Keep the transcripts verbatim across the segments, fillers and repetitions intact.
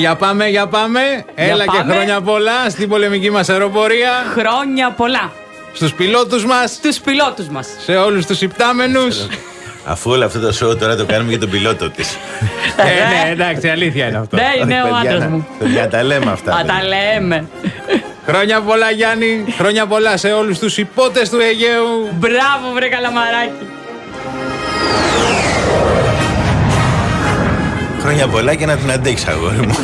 για πάμε, για πάμε. Για Έλα πάμε. και χρόνια πολλά στην πολεμική μας αεροπορία. Χρόνια πολλά. Στους πιλότους μας. Στους πιλότους μας. Σε όλους τους υπτάμενους. Αφού όλο αυτό το show τώρα το κάνουμε για τον πιλότο της. ε, ναι, εντάξει, αλήθεια είναι αυτό. Ναι, είναι ο Παιδιά, άντρας να- μου. Παιδιά, τα λέμε αυτά. Α, παιδιά. τα λέμε. Χρόνια πολλά, Γιάννη. Χρόνια πολλά σε όλους τους υπότες του Αιγαίου. Μπράβο, βρε καλαμαράκι. Χρόνια πολλά και να την αντέξεις, αγόρι μου.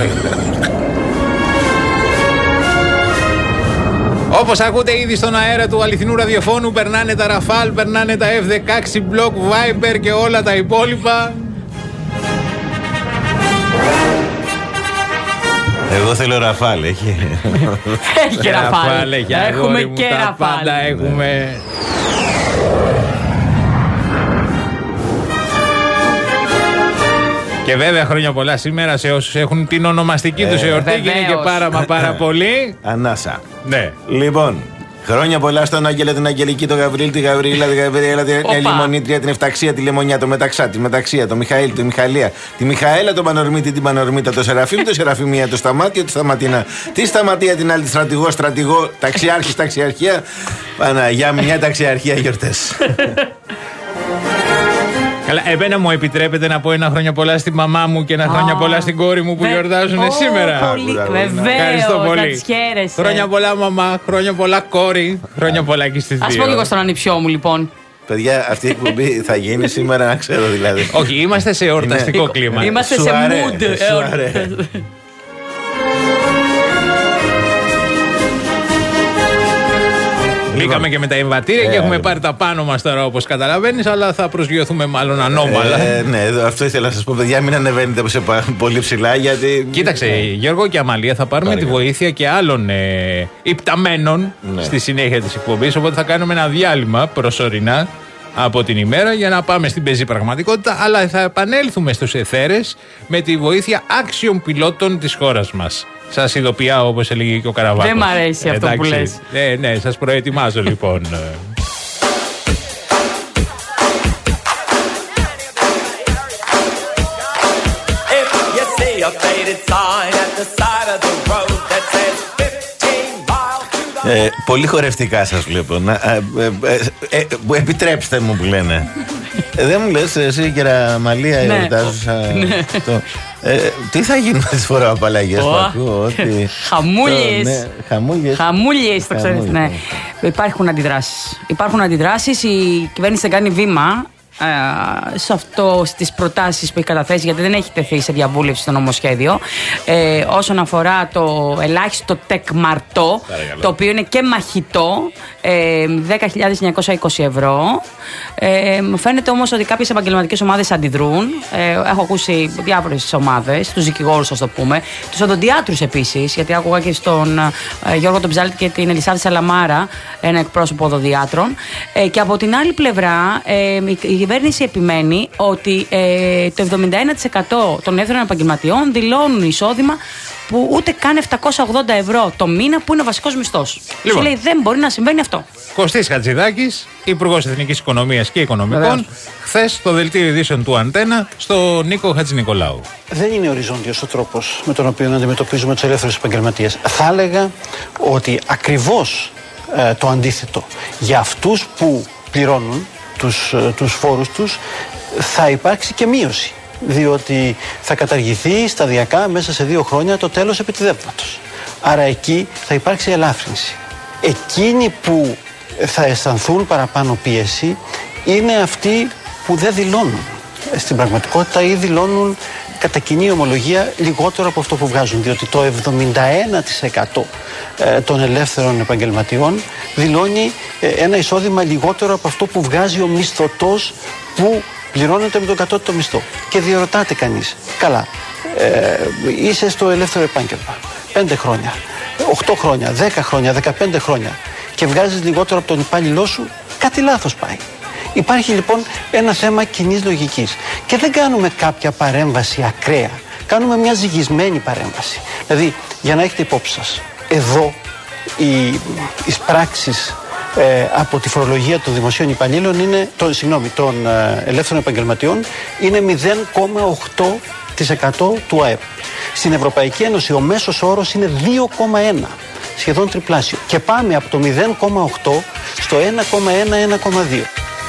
Όπως ακούτε ήδη στον αέρα του αληθινού ραδιοφώνου, περνάνε τα Ραφάλ, περνάνε τα εφ δεκαέξι Block, Viper και όλα τα υπόλοιπα. Εγώ θέλω Ραφάλ, έχει. Έχει και Ραφάλ. έχει, Έχουμε αγόρι μου, και τα Ραφάλ. πάντα έχουμε. Και βέβαια χρόνια πολλά σήμερα σε όσους έχουν την ονομαστική τους Ε, εορτή και είναι και βεβαίως. πάρα μα πάρα πολύ. Ανάσα. Ναι. Λοιπόν, χρόνια πολλά στον Άγγελο, την Αγγελική, τον Γαβρίλ, τη Γαβρίλα, τη Γαβρίλα, την Οπα. Λιμονίτρια, την Εφταξία, τη Λεμονιά, το Μεταξά, τη Μεταξία, το Μιχαήλ, τη Μιχαλία, τη Μιχαέλα, τον Πανορμίτη, την Πανορμίτα, το Σεραφείμ, το Σεραφημία, το Σταμάτιο, τη Σταματίνα, τη Σταματία, την άλλη, τη Στρατηγό, Στρατηγό, Ταξιάρχη, Ταξιαρχία. Παναγιά, μια ταξιαρχία γιορτές. Καλά, εμένα μου επιτρέπετε να πω ένα χρόνια πολλά στη μαμά μου και ένα χρόνια Α, πολλά στην κόρη μου που βε- γιορτάζουν Ω, σήμερα. πολύ, Μπράβο, Ευχαριστώ βεβαίως, να πολύ. τις χαίρεσαι. Χρόνια πολλά μαμά, χρόνια πολλά κόρη, χρόνια πολλά και στις Ας δύο. πω λίγο στον ανιψιό μου λοιπόν. Παιδιά, αυτή η εκπομπή θα γίνει σήμερα, να ξέρω δηλαδή. Όχι, είμαστε σε εορταστικό κλίμα. Είμαστε Σου σε αρέ, mood. σου ε, αρέ. Μπήκαμε και με τα εμβατήρια και Ε, έχουμε λοιπόν. πάρει τα πάνω μας τώρα όπως καταλαβαίνεις, αλλά θα προσγειωθούμε μάλλον ανώμαλα. Ε, ναι, αυτό ήθελα να σας πω, παιδιά, μην ανεβαίνετε σε πα- πολύ ψηλά γιατί. Κοίταξε, Γιώργο και Αμαλία, θα πάρουμε τη Παρακαλώ. βοήθεια και άλλων ε, υπταμένων Ναι. στη συνέχεια της εκπομπής, οπότε θα κάνουμε ένα διάλειμμα προσωρινά από την ημέρα για να πάμε στην πεζή πραγματικότητα, αλλά θα επανέλθουμε στους εθέρες με τη βοήθεια άξιων πιλότων της χώρας μας. Σας ειδοποιάω, όπως έλεγε και ο Καραβάκος. Δεν μ' αρέσει αυτό που λες. Ναι, ναι, σας προετοιμάζω λοιπόν. If you see a faded sign at the side of the road that says fifteen miles to the Ε, πολύ χορευτικά σας βλέπω. Να, ε, ε, ε, ε, επιτρέψτε μου που λένε. Ε, δεν μου λες εσύ κυρία Μαλία Ναι. εορτάζουσα το, ε, τι θα γίνουν τις φοροαπαλλαγές που Ω. ακούω ότι, Χαμούλιες. το, ναι, χαμούλιες. Χαμούλιες, το ξέρετε. Χαμούλιες, Ναι. Υπάρχουν αντιδράσεις. Υπάρχουν αντιδράσεις. Η κυβέρνηση δεν κάνει βήμα ε, σε αυτό, στις προτάσεις που έχει καταθέσει, γιατί δεν έχει τεθεί σε διαβούλευση στο νομοσχέδιο. Ε, όσον αφορά το ελάχιστο τεκμαρτό, το οποίο είναι και μαχητό, ε, δέκα χιλιάδες εννιακόσια είκοσι ευρώ. Ε, μου φαίνεται όμως ότι κάποιες επαγγελματικές ομάδες αντιδρούν. Ε, έχω ακούσει διάφορες ομάδες, τους δικηγόρους, ας το πούμε, τους οδοντιάτρους επίσης, γιατί άκουγα και στον ε, Γιώργο τον Ψάλτη και την Ελισάβη Σαλαμάρα, ένα εκπρόσωπο οδοντιάτρων. Ε, και από την άλλη πλευρά, ε, η κυβέρνηση επιμένει ότι ε, το εβδομήντα ένα τοις εκατό των ελεύθερων επαγγελματιών δηλώνουν εισόδημα που ούτε καν επτακόσια ογδόντα ευρώ το μήνα, που είναι ο βασικός μισθός. Λοιπόν. Και λέει δεν μπορεί να συμβαίνει αυτό. Κωστής Χατζηδάκης, Υπουργός Εθνικής Οικονομίας και Οικονομικών, Βεβαίως. χθες στο δελτίο ειδήσεων του Αντένα, στο Νίκο Χατζηνικολάου. Δεν είναι οριζόντιος ο τρόπος με τον οποίο αντιμετωπίζουμε τους ελεύθερους επαγγελματίες. Θα έλεγα ότι ακριβώς ε, το αντίθετο. Για αυτούς που πληρώνουν τους, ε, τους φόρους τους θα υπάρξει και μείωση. Διότι θα καταργηθεί σταδιακά μέσα σε δύο χρόνια το τέλος επιτιδεύματος. Άρα εκεί θα υπάρξει ελάφρυνση. Εκείνοι που θα αισθανθούν παραπάνω πίεση είναι αυτοί που δεν δηλώνουν στην πραγματικότητα ή δηλώνουν κατά κοινή ομολογία λιγότερο από αυτό που βγάζουν, διότι το εβδομήντα ένα τοις εκατό των ελεύθερων επαγγελματιών δηλώνει ένα εισόδημα λιγότερο από αυτό που βγάζει ο μισθωτός που πληρώνεται με τον κατώτατο μισθό. Και διαρωτάται κανείς, καλά, ε, είσαι στο ελεύθερο επάγγελμα πέντε χρόνια, οκτώ χρόνια, δέκα χρόνια, δεκαπέντε χρόνια και βγάζεις λιγότερο από τον υπάλληλό σου, κάτι λάθος πάει. Υπάρχει λοιπόν ένα θέμα κοινής λογικής και δεν κάνουμε κάποια παρέμβαση ακραία, κάνουμε μια ζυγισμένη παρέμβαση. Δηλαδή, για να έχετε υπόψη σας, εδώ οι εισπράξεις ε, από τη φορολογία των δημοσίων υπαλλήλων είναι, το, συγγνώμη, των ε, ελεύθερων επαγγελματιών είναι μηδέν κόμμα οκτώ τοις εκατό τοις εκατό του ΑΕΠ. Στην Ευρωπαϊκή Ένωση ο μέσος όρος είναι δύο κόμμα ένα, σχεδόν τριπλάσιο. Και πάμε από το μηδέν κόμμα οκτώ στο ένα κόμμα ένα με ένα κόμμα δύο.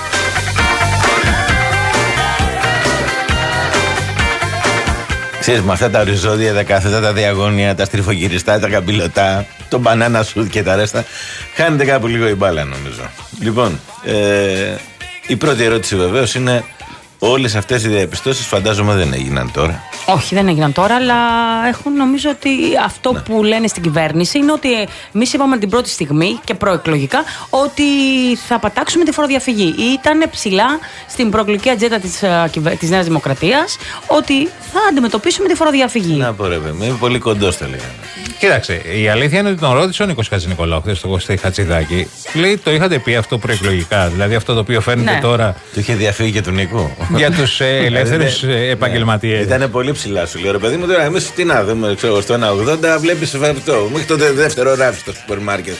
Ξέρεις, με αυτά τα οριζόντια, τα κάθετα, τα διαγώνια, τα στριφογυριστά, τα καμπυλωτά, το μπανάνα σουτ και τα ρέστα, χάνεται κάπου λίγο η μπάλα, νομίζω. Λοιπόν, ε, η πρώτη ερώτηση βεβαίως είναι, όλες αυτές οι διαπιστώσεις φαντάζομαι δεν έγιναν τώρα. Όχι, δεν έγιναν τώρα, αλλά έχουν, νομίζω ότι αυτό ναι. που λένε στην κυβέρνηση είναι ότι εμείς είπαμε την πρώτη στιγμή και προεκλογικά ότι θα πατάξουμε τη φοροδιαφυγή. Ήταν ψηλά στην προεκλογική ατζέντα της, της Νέας Δημοκρατίας ότι θα αντιμετωπίσουμε τη φοροδιαφυγή. Να πω ρε παιδί, είμαι πολύ κοντός το λέγανε. Κοίταξε, η αλήθεια είναι ότι τον ρώτησε ο Νίκος Χατζηνικολάου χθες στο Κωστή Χατζηδάκη. Λέει, το είχατε πει αυτό προεκλογικά, δηλαδή αυτό το οποίο φαίνεται ναι. τώρα. Το είχε διαφύγει και του Νίκου. Για τους ε, ελεύθερους ε, επαγγελματίες. Ήταν πολύ ψηλά, σου λέω ρε παιδί μου. Τώρα εμείς τι να δούμε, ξέρω, στο ένα ογδόντα βλέπεις αυτό. Μέχρι το δεύτερο ράφι στο σούπερ μάρκετ.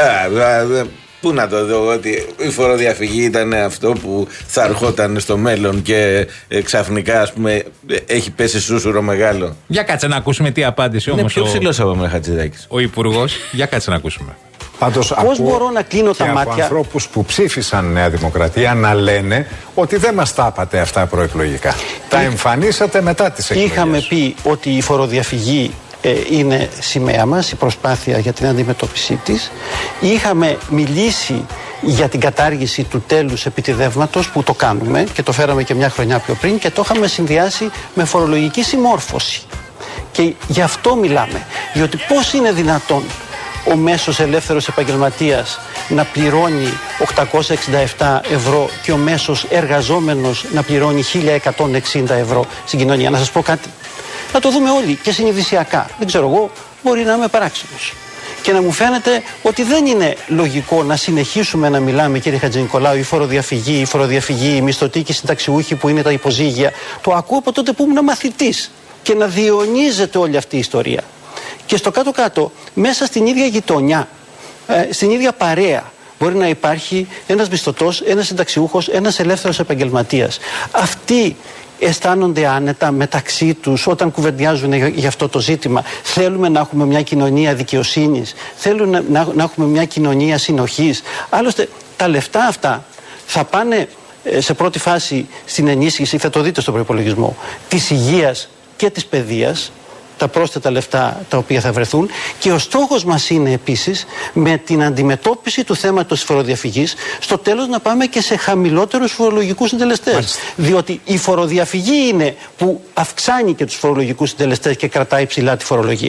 Πού να το δω, ότι η φοροδιαφυγή ήταν αυτό που θα ερχόταν στο μέλλον και ε, ξαφνικά, ας πούμε, έχει πέσει σούσουρο μεγάλο. Για κάτσε να ακούσουμε τι απάντησε όμως. Είναι πιο ψηλός από μένα Χατζηδάκης. Ο Υπουργός. Για κάτσε να ακούσουμε. Πάντως, πώς μπορώ να κλείνω τα μάτια από ανθρώπους που ψήφισαν Νέα Δημοκρατία να λένε ότι δεν μας τα είπατε αυτά προεκλογικά. Τα εμφανίσατε μετά τις εκλογές. Είχαμε πει ότι η φοροδιαφυγή ε, είναι σημαία μας, η προσπάθεια για την αντιμετώπιση της. Είχαμε μιλήσει για την κατάργηση του τέλους επιτιδεύματος που το κάνουμε και το φέραμε και μια χρονιά πιο πριν και το είχαμε συνδυάσει με φορολογική συμμόρφωση. Και γι' αυτό μιλάμε. Διότι πώς είναι δυνατόν ο μέσος ελεύθερος επαγγελματίας να πληρώνει οκτακόσια εξήντα επτά ευρώ και ο μέσος εργαζόμενος να πληρώνει χίλια εκατόν εξήντα ευρώ στην κοινωνία. Να σας πω κάτι. Να το δούμε όλοι και συνειδησιακά. Δεν ξέρω εγώ, μπορεί να είμαι παράξενος. Και να μου φαίνεται ότι δεν είναι λογικό να συνεχίσουμε να μιλάμε, κύριε Χατζηνικολάου, η φοροδιαφυγή, η φοροδιαφυγή, η μισθωτοί και οι συνταξιούχοι που είναι τα υποζύγια. Το ακούω από τότε που ήμουν μαθητής και να διαιωνίζεται όλη αυτή η ιστορία. Και στο κάτω-κάτω, μέσα στην ίδια γειτονιά, ε, στην ίδια παρέα, μπορεί να υπάρχει ένας μισθωτός, ένας συνταξιούχος, ένας ελεύθερος επαγγελματίας. Αυτοί αισθάνονται άνετα μεταξύ τους όταν κουβεντιάζουν για, για αυτό το ζήτημα. Θέλουμε να έχουμε μια κοινωνία δικαιοσύνης, θέλουμε να, να, να έχουμε μια κοινωνία συνοχής. Άλλωστε, τα λεφτά αυτά θα πάνε ε, σε πρώτη φάση στην ενίσχυση, θα το δείτε στον προϋπολογισμό, της υγείας και της παιδείας, τα πρόσθετα λεφτά τα οποία θα βρεθούν, και ο στόχος μας είναι επίσης με την αντιμετώπιση του θέματος της φοροδιαφυγής στο τέλος να πάμε και σε χαμηλότερους φορολογικούς συντελεστές. Μάλιστα. Διότι η φοροδιαφυγή είναι που αυξάνει και τους φορολογικούς συντελεστές και κρατάει ψηλά τη φορολογία.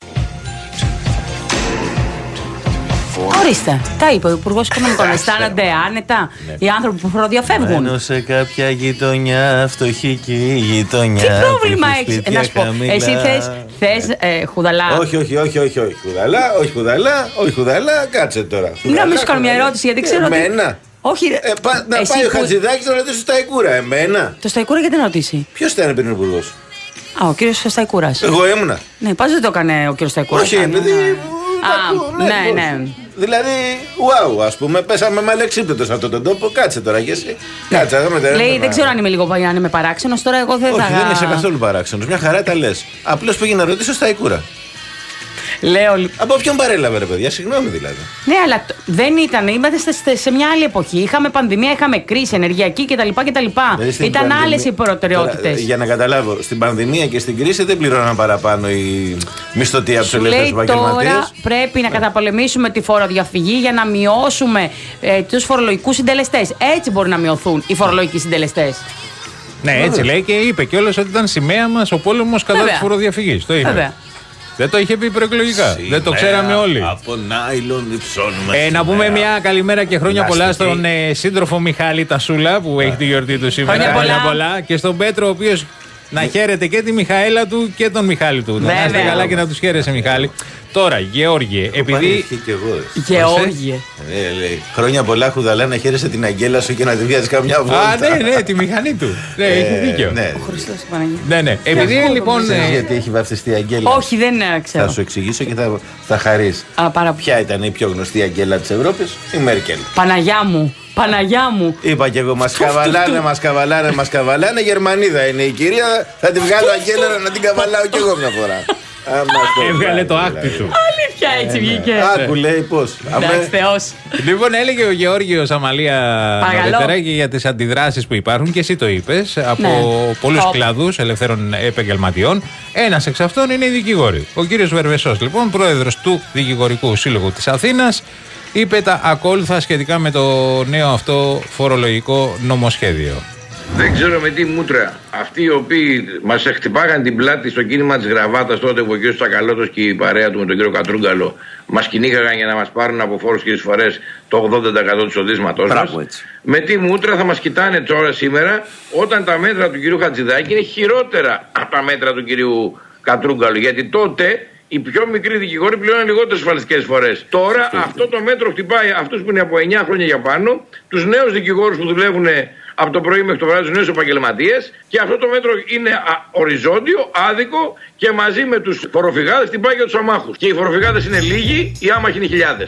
Ορίστε, τα είπε ο Υπουργός Οικονομικών. Αισθάνονται άνετα οι άνθρωποι που φοροδιαφεύγουν. Μένω σε κάποια γειτονιά, φτωχική γειτονιά. Τι πρόβλημα έχεις? Να σου πω, εσύ θες, θες ε, χουδαλά. Όχι, όχι, όχι, όχι, όχι. Χουδαλά, όχι χουδαλά, όχι χουδαλά. Κάτσε τώρα. Να μην σου κάνω μια ερώτηση, γιατί ξέρω ότι. Εμένα. Όχι, ε, πα, να πάει ο Χατζηδάκης να ρωτήσει το Σταϊκούρα. Εμένα. Το Σταϊκούρα γιατί να ρωτήσει? Ποιος ήταν πριν ο Υπουργός? Α, ο κύριος Σταϊκούρας. Εγώ ήμουνα. Ναι, πας δεν το έκανε ο κύριος Σταϊκούρας. Όχι, επειδή. Α, ναι, ναι. Δηλαδή, wow, ας πούμε, πέσαμε με αλεξίπτωτο σε αυτόν τον τόπο. Κάτσε τώρα κι εσύ. Κάτσε, θα με. Λέει, δεν ξέρω αν είμαι λίγο αν είμαι παράξενος. Τώρα εγώ δεν θα. Όχι, δεν είσαι καθόλου παράξενος. Μια χαρά τα λες. Απλώς πήγε να ρωτήσω στα Σταϊκούρα. Λέω. Από ποιον παρέλαβε, ρε παιδιά, συγγνώμη δηλαδή. Ναι, αλλά δεν ήταν. Είμαστε σε μια άλλη εποχή. Είχαμε πανδημία, είχαμε κρίση ενεργειακή κτλ. κτλ. Δηλαδή, ήταν άλλες οι προτεραιότητες. Για να καταλάβω, στην πανδημία και στην κρίση δεν πληρώναν παραπάνω οι μισθωτοί από τους ελεύθερους επαγγελματίες. Τώρα πρέπει να καταπολεμήσουμε τη φοροδιαφυγή για να μειώσουμε ε, τους φορολογικούς συντελεστές. Έτσι μπορεί να μειωθούν οι φορολογικοί συντελεστές. Ναι, έτσι λέει και είπε κιόλας ότι ήταν σημαία μας ο πόλεμος κατά της φοροδιαφυγής. Το είπε. Βέβαια. Δεν το είχε πει προεκλογικά. Σημαία, δεν το ξέραμε όλοι. Από νάιλον υψώνουμε. Ε, να πούμε μια καλημέρα και χρόνια πολλά στον ε, σύντροφο Μιχάλη Τασούλα που έχει τη γιορτή του σήμερα. Χρόνια πολλά. πολλά. Και στον Πέτρο, ο οποίος να χαίρεται και τη Μιχαέλα του και τον Μιχάλη του. Βέβαια. Να είστε καλά και να τους χαίρεσαι, Μιχάλη. Τώρα, Γεώργιε, επειδή. Και εγώ. Γεώργιε. Ε, λέει, χρόνια πολλά, Χουδαλά, να χαίρεσαι την αγγέλα σου και να τη βγάζει καμιά βόλτα. Α, ναι, ναι, τη μηχανή του. Ναι, έχει δίκιο. Ναι. Ο Χριστός του Παναγία. Ναι, ναι. Επειδή λοιπόν. Ξέρεις ε, γιατί έχει βαφτιστεί η αγγέλα. Όχι, δεν ε, ξέρω. Θα σου εξηγήσω και θα, θα χαρείς. Α, πάρα... Ποια ήταν η πιο γνωστή αγγέλα της Ευρώπης? Η Μέρκελ. Παναγιά μου. Παναγιά μου. Είπα και εγώ, μας καβαλάνε, μας καβαλάνε, μας καβαλάνε. Γερμανίδα είναι η κυρία. Θα τη βγάλω αγγέλα να την καβαλάω κι εγώ μια φορά. Έβγαλε το άκτη του. Αλήθεια, έτσι βγήκε. Άκου, λέει πώς. Εντάξει, Θεός. Λοιπόν, έλεγε ο Γεώργιος Αμαλία Παρακαλώ. νωρίτερα και για τις αντιδράσεις που υπάρχουν, και εσύ το είπες, από Ναι. πολλούς Οπ. κλάδους ελευθέρων επαγγελματιών. Ένας εξ αυτών είναι οι δικηγόροι. Ο κύριος Βερβεσός, λοιπόν, πρόεδρος του Δικηγορικού Σύλλογου της Αθήνας, είπε τα ακόλουθα σχετικά με το νέο αυτό φορολογικό νομοσχέδιο. Δεν ξέρω με τι μούτρα αυτοί οι οποίοι μας χτυπάγαν την πλάτη στο κίνημα της Γραβάτας τότε που ο κ. Τσακαλώτος και η παρέα του με τον κύριο Κατρούγκαλο μας κυνήγαγαν για να μας πάρουν από φόρους και εισφορές το ογδόντα τοις εκατό του εισοδήματός μας. Με τι μούτρα θα μας κοιτάνε τώρα σήμερα όταν τα μέτρα του κ. Χατζηδάκη είναι χειρότερα από τα μέτρα του κ. Κατρούγκαλου? Γιατί τότε οι πιο μικροί δικηγόροι πληρώνουν λιγότερες ασφαλιστικές εισφορές. Τώρα αυτό το μέτρο χτυπάει αυτούς που είναι από εννιά χρόνια για πάνω, τους νέους δικηγόρους που δουλεύουν από το πρωί μέχρι το βράδυ, τους νέους επαγγελματίες, και αυτό το μέτρο είναι α, οριζόντιο, άδικο, και μαζί με τους φοροφυγάδες την πάει για τους αμάχους. Και οι φοροφυγάδες είναι λίγοι, οι άμαχοι είναι χιλιάδες.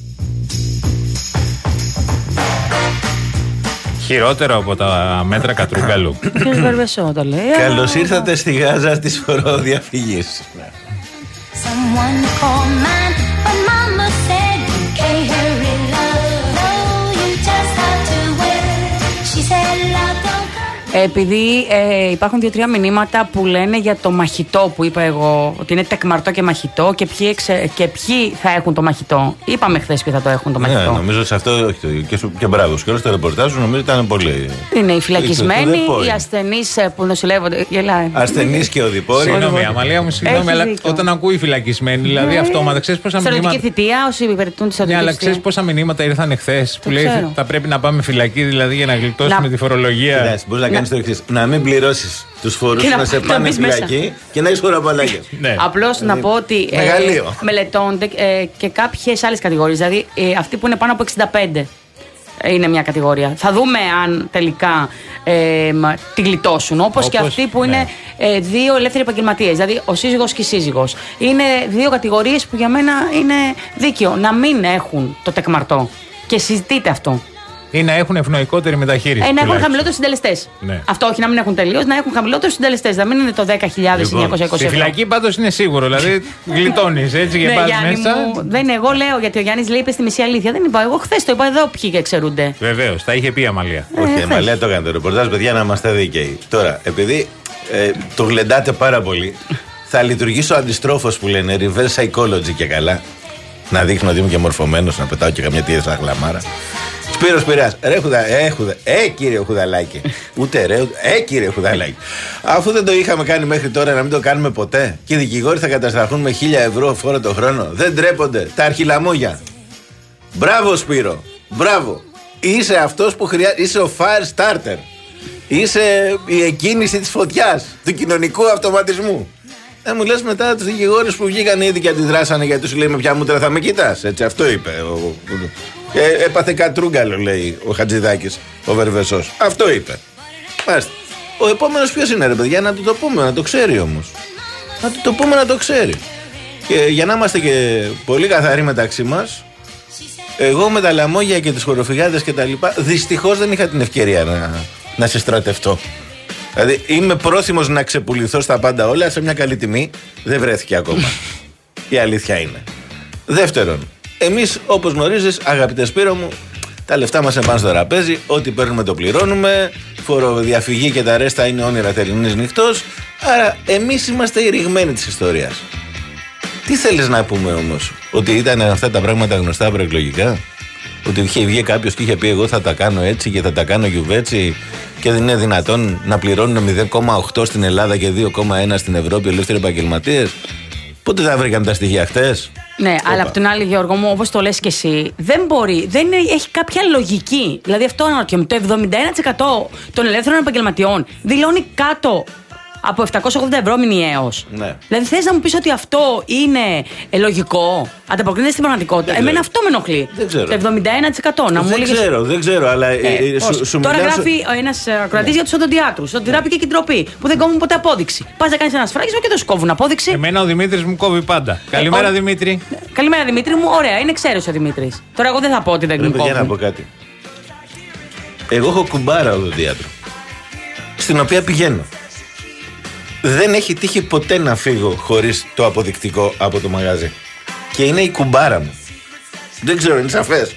Χειρότερο από τα μέτρα Κατρούγκαλου. Ο κ. Βερβεσό το λέει. Καλώς ήρθατε στη Γάζα της φοροδιαφυγής. Someone call mine, but mama said you can't hurry love. No, you just have to wait. She said love don't come. Επειδή ε, υπάρχουν δύο-τρία μηνύματα που λένε για το μαχητό που είπα εγώ, ότι είναι τεκμαρτό και μαχητό, και ποιοι, εξε, και ποιοι θα έχουν το μαχητό. Είπαμε χθες ποιοι θα το έχουν το Ναι, μαχητό. νομίζω σε αυτό όχι, και, σου- και μπράβο. Και όλο το ρεπορτάζ σου νομίζω ήταν πολύ. Είναι οι φυλακισμένοι, Το- το- οι ασθενείς ε, που νοσηλεύονται. Γελάει. Ασθενείς και οδηπόροι. Συγγνώμη, Αμαλία μου, συγγνώμη, Έχει αλλά δίκιο. όταν ακούει φυλακισμένοι, δηλαδή αυτόματα, ξέρεις πόσα Στρατιωτική μηνύματα. θητεία, όσοι υπηρετούν τη Ναι, αλλά στρατιωτική ξέρεις θητεία. πόσα μηνύματα ήρθαν εχθές που λέει ξέρω. θα πρέπει να πάμε φυλακή, δηλαδή για να γλιτώσουμε Να- τη φορολογία. Κοιτάξτε, μπορείς να κάνεις το εξής. Να μην πληρώσεις τους φόρους Και σου, να- να σε να πάνε μπεις μέσα. φυλακή και να έχεις χωραπαλάκια. Ναι. Απλώς να πω ότι ε, Μεγαλείο. μελετώνται ε, και κάποιες άλλες κατηγορίες. Δηλαδή ε, αυτοί που είναι πάνω από εξήντα πέντε είναι μια κατηγορία. Θα δούμε αν τελικά ε, μα, τη γλιτώσουν. Όπως και Όπως, αυτοί που ναι. είναι ε, δύο ελεύθεροι επαγγελματίες. Δηλαδή ο σύζυγος και η σύζυγος. Είναι δύο κατηγορίες που για μένα είναι δίκαιο να μην έχουν το τεκμαρτό. Και συζητείτε αυτό. Ή να έχουν ευνοϊκότερη μεταχείριση. Ε, να έχουν τουλάχιστον. χαμηλότερους συντελεστές. Ναι. Αυτό όχι να μην έχουν τελείως, να έχουν χαμηλότερους συντελεστές. Να μην είναι το δέκα χιλιάδες εννιακόσια είκοσι Στη ευρώ. φυλακή πάντως είναι σίγουρο, δηλαδή γλιτώνεις έτσι και Ναι, πας Γιάννη μέσα. μου, δεν είναι εγώ λέω, γιατί ο Γιάννης λέει είπε στη μισή αλήθεια. Δεν είπα. Εγώ χθες το είπα εδώ ποιοι εξαιρούνται. Βεβαίως, τα είχε πει η Αμαλία. Όχι, χθες. η Αμαλία το έκανε το ρεπορτάζ, παιδιά, να είμαστε δίκαιοι. Τώρα, επειδή ε, το γλεντάτε πάρα πολύ, θα λειτουργήσω αντιστρόφως που λένε reverse psychology και καλά. Να δείχνω ότι είμαι και μορφωμένος, να πετάω και καμιά τύχη χλαμάρα. Σπύρος Πειραιάς, ρε χουδα, ε, χουδα, ε κύριε Χουδαλάκη. Ούτε ρε, ούτε, ε κύριε Χουδαλάκη. Αφού δεν το είχαμε κάνει μέχρι τώρα, να μην το κάνουμε ποτέ. Και οι δικηγόροι θα καταστραφούν με χίλια ευρώ φόρο το χρόνο. Δεν τρέπονται. Τα αρχιλαμόγια. Μπράβο Σπύρο. Μπράβο. Είσαι αυτός που χρειάζεται. Είσαι ο fire starter. Είσαι η εκκίνηση της φωτιάς. Του κοινωνικού αυτοματισμού. Ε, μου λες μετά τους δικηγόρους που βγήκαν ήδη και αντιδράσανε γιατί σου λέει με ποια μούτρα θα με κοιτάς. Έτσι, αυτό είπε. Ο, ε, έπαθε κατρούγκαλο, λέει ο Χατζηδάκης, ο Βερβεσός. Αυτό είπε. Μάλιστα. Ο επόμενος ποιος είναι, ρε παιδιά, να του το πούμε, να το ξέρει όμως. Να του το πούμε να το ξέρει. Και για να είμαστε και πολύ καθαροί μεταξύ μας, εγώ με τα λαμόγια και τις χοροφυγάδες και τα λοιπά, δυστυχώς δεν είχα την ευκαιρία να, να συστρατευτώ. Δηλαδή είμαι πρόθυμος να ξεπουληθώ στα πάντα όλα σε μια καλή τιμή. Δεν βρέθηκε ακόμα. Η αλήθεια είναι. Δεύτερον, εμείς όπως γνωρίζεις, αγαπητέ Σπύρο μου, τα λεφτά μας είναι πάνω στο τραπέζι. Ό,τι παίρνουμε το πληρώνουμε. Φοροδιαφυγή και τα ρέστα είναι όνειρα θερινής νυχτός. Άρα εμείς είμαστε οι ρηγμένοι της ιστορίας. Τι θέλεις να πούμε όμως, ότι ήταν αυτά τα πράγματα γνωστά προεκλογικά? Ότι είχε βγει κάποιος και είχε πει εγώ θα τα κάνω έτσι και θα τα κάνω γιουβέτσι και δεν είναι δυνατόν να πληρώνουν μηδέν κόμμα οκτώ στην Ελλάδα και δύο κόμμα ένα στην Ευρώπη ελεύθεροι επαγγελματίες? Πότε τα βρήκαμε τα στοιχεία χτες? Ναι, αλλά από την άλλη, Γιώργο μου, όπως το λες και εσύ, δεν μπορεί, δεν είναι, έχει κάποια λογική. Δηλαδή, αυτό αναρωτιέμαι. Το εβδομήντα ένα τοις εκατό των ελεύθερων επαγγελματιών δηλώνει κάτω Από επτακόσια ογδόντα ευρώ μηνιαίως. Ναι. Δηλαδή θες να μου πεις ότι αυτό είναι ε, λογικό, ανταποκρίνεται στην πραγματικότητα. Δεν Εμένα ξέρω. αυτό με ενοχλεί. Δεν ξέρω. Το εβδομήντα ένα τοις εκατό. Να μου Δεν έλεγες- ξέρω, δεν ξέρω, αλλά. ε, Ε, ε, πώς. σου, σου Τώρα μιλάω- γράφει ένα ακροατή για του οδοντιάτρου. Στον τράπηκε και η ντροπή. Που δεν κόβουν ποτέ απόδειξη. Πα να κάνει ένα σφράγισμα και δεν σου κόβουν απόδειξη. Εμένα ο Δημήτρης μου κόβει πάντα. Καλημέρα ο- Δημήτρη. Καλημέρα Δημήτρη μου, ωραία, είναι ξέρος ο Δημήτρης. Τώρα εγώ δεν θα πω ότι δεν Ρε μου παιδιά, να πω κόβουν. κάτι. Εγώ έχω κουμπάρα οδοντίατρο. Στην οποία πηγαίνω. Δεν έχει τύχει ποτέ να φύγω χωρίς το αποδεικτικό από το μαγαζί. Και είναι η κουμπάρα μου. Δεν ξέρω, είναι σαφές.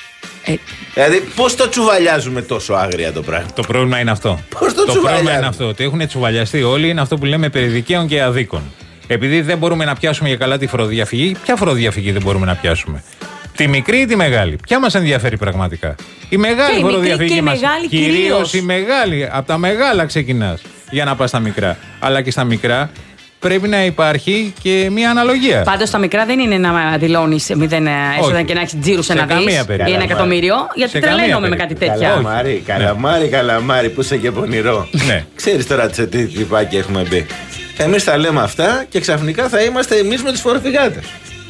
Ε, Δηλαδή, πώς το τσουβαλιάζουμε τόσο άγρια το πράγμα. Το πρόβλημα είναι αυτό. Πώς το το τσουβαλιάζουν? πρόβλημα είναι αυτό. Ότι έχουν τσουβαλιαστεί όλοι, είναι αυτό που λέμε περί δικαίων και αδίκων. Επειδή δεν μπορούμε να πιάσουμε για καλά τη φοροδιαφυγή, ποια φοροδιαφυγή δεν μπορούμε να πιάσουμε? Τη μικρή ή τη μεγάλη? Ποια μας ενδιαφέρει πραγματικά? Η μεγάλη Και η μικρή φοροδιαφυγή και η μας. μεγάλη Κυρίως κυρίως. η μεγάλη. Από τα μεγάλα ξεκινάς για να πας στα μικρά. Αλλά και στα μικρά πρέπει να υπάρχει και μια αναλογία. Πάντως τα μικρά δεν είναι να δηλώνει μηδέν έσοδα Όχι. και να έχει τζίρου Σε ένα καμία δις περίπτωση. ή ένα εκατομμύριο. Γιατί Σε καμία τρελαίνομαι με κάτι περίπτωση. τέτοια. Καλαμάρι, καλαμάρι, καλαμάρι, που είσαι και πονηρό. Ναι. Ξέρεις τώρα τι τι τυπάκι έχουμε μπει. Εμείς τα λέμε αυτά και ξαφνικά θα είμαστε εμείς με τους φοροφυγάτες.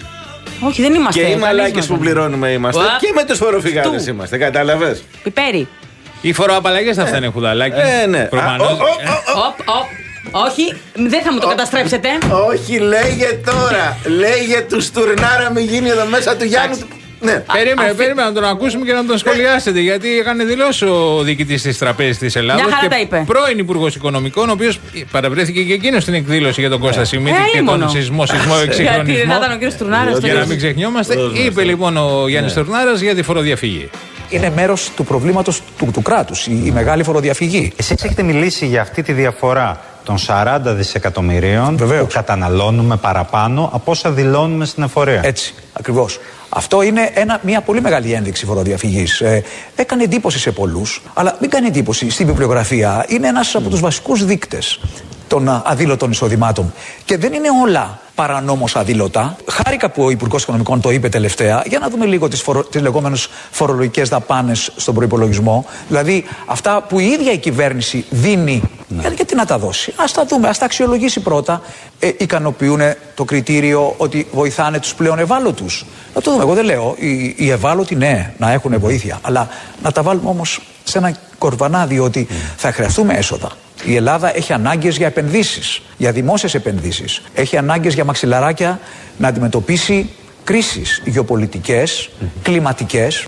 Όχι, δεν είμαστε. Και οι κανείς μαλάκες μας που δεν. πληρώνουμε είμαστε. Ουα. Και με τους φοροφυγάτες Του. είμαστε. Κατάλαβες. Πιπέρι. Οι φοροαπαλλαγές θα φταίνε, χουδαλάκι. Ε, ναι. Προφανώς. Α, ο, ο, ο, ο. Οπ, οπ. Όχι, δεν θα μου το καταστρέψετε. Όχι, λέγε τώρα. Λέγε του Στουρνάρα, μην γίνει εδώ μέσα του Γιάννου. Ναι. Περίμενε, Αφή- περίμενε να τον ακούσουμε και να τον σχολιάσετε. Γιατί έκανε δηλώσει ο διοικητής της Τραπέζης της Ελλάδος Μια χαρά και τα είπε. πρώην Υπουργός Οικονομικών, ο οποίος παραβρέθηκε και εκείνο στην εκδήλωση για τον Κώστα Σιμίτη Ε, και ήμονο. τον σεισμό, σεισμό, Γιατί εξυγχρονισμό. δεν ήταν ο κύριος Τουρνάρας στο Για να τέλος. μην ξεχνιόμαστε, Δώσ' μας είπε το. λοιπόν ο Γιάννης Τουρνάρας για τη φοροδιαφυγή. Είναι μέρος του προβλήματος του, του κράτους, η, η μεγάλη φοροδιαφυγή. Εσείς έχετε μιλήσει για αυτή τη διαφορά των σαράντα δισεκατομμυρίων Βεβαίως. που καταναλώνουμε παραπάνω από όσα δηλώνουμε στην εφορία. Έτσι, ακριβώς. Αυτό είναι ένα, μια πολύ μεγάλη ένδειξη φοροδιαφυγής. Ε, έκανε εντύπωση σε πολλούς, αλλά μην κάνει εντύπωση στην βιβλιογραφία. Είναι ένας από τους βασικούς δείκτες των α, αδήλωτων εισοδημάτων. Και δεν είναι όλα παρανόμως αδήλωτα. Χάρηκα που ο Υπουργός Οικονομικών το είπε τελευταία, για να δούμε λίγο τις, φορο, τις λεγόμενες φορολογικές δαπάνες στον προϋπολογισμό. Δηλαδή αυτά που η ίδια η κυβέρνηση δίνει. Για, γιατί να τα δώσει? Ας τα δούμε, ας τα αξιολογήσει πρώτα. Ε, ικανοποιούν το κριτήριο ότι βοηθάνε τους πλέον ευάλωτους. Να το δούμε. Εγώ δεν λέω. Οι, οι ευάλωτοι ναι, να έχουν βοήθεια. Αλλά να τα βάλουμε όμως σε ένα κορβανά, διότι θα χρειαστούμε έσοδα. Η Ελλάδα έχει ανάγκες για επενδύσεις, για δημόσιες επενδύσεις. Έχει ανάγκες για μαξιλαράκια να αντιμετωπίσει κρίσεις γεωπολιτικές, κλιματικές.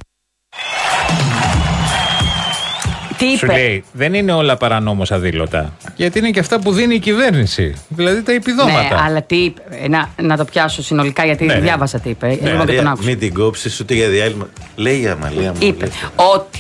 Τι Σου είπε. λέει, δεν είναι όλα παρανόμως αδήλωτα. Γιατί είναι και αυτά που δίνει η κυβέρνηση. Δηλαδή τα επιδόματα. Ναι, αλλά τι είπε. Ε, Να, να το πιάσω συνολικά γιατί Ναι, ναι. διάβασα τι είπε. Εγώ και τον Μαρία, άκουσα. μην την κόψεις ούτε για διάλειμμα. Λέει η Αμαλία μου. Είπε λέει. ότι.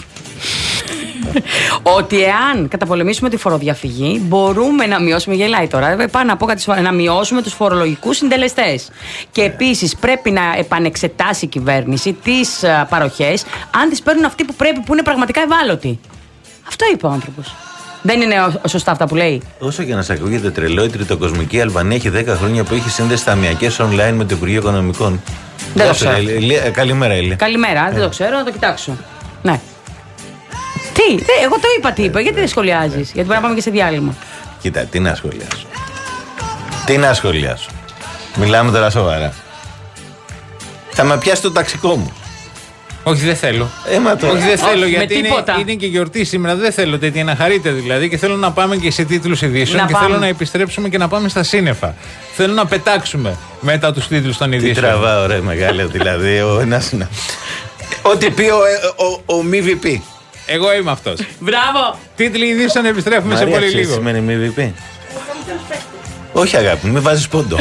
ότι εάν καταπολεμήσουμε τη φοροδιαφυγή, μπορούμε να μειώσουμε. Γελάει τώρα. ε, Πάω να πω κάτι σοβαρό, να μειώσουμε τους φορολογικούς συντελεστές. Και επίσης πρέπει να επανεξετάσει η κυβέρνηση τις α, παροχές, αν τις παίρνουν αυτοί που πρέπει, που είναι πραγματικά ευάλωτοι. Αυτό είπε ο άνθρωπος. Δεν είναι ο- σωστά αυτά που λέει. Όσο και να σε ακούγεται τρελό, η Τριτοκοσμική Αλβανία έχει δέκα χρόνια που έχει σύνδεση ταμιακές online με το Υπουργείο Οικονομικών. Δεν το Δώσε, ξέρω. Ελ- Ελ- ε, Καλημέρα, Ηλία. Καλημέρα, δεν το ξέρω, να το κοιτάξω. Ναι. Τι, δε, εγώ το είπα τι είπα, γιατί δεν σχολιάζεις? Γιατί πρέπει να πάμε και σε διάλειμμα. Κοίτα, τι να σχολιάσω. Τι να σχολιάσω. Μιλάμε τώρα σοβαρά. Θα με πιάσει το ταξικό μου. Όχι, δεν θέλω. Έμα τώρα. Όχι, δεν θέλω, με γιατί είναι, τίποτα. είναι και γιορτή σήμερα. Δεν θέλω τέτοια, να χαρείτε δηλαδή. Και θέλω να πάμε και σε τίτλους ειδήσεων. Να Και πάμε. θέλω να επιστρέψουμε και να πάμε στα σύννεφα. Θέλω να πετάξουμε μετά τους τίτλους των Τι ειδήσεων. τραβάω, ρε μεγάλε, δηλαδή. Ο ένας είναι. Ό,τι πει ο, ο, ο, ο μη βι πι. Εγώ είμαι αυτός. Μπράβο! Τίτλοι ειδήσεων, επιστρέφουμε σε Μαρία, πολύ ξέρεις τι λίγο. σημαίνει μη βι πι? Όχι, αγάπη, μην βάζεις πόντο.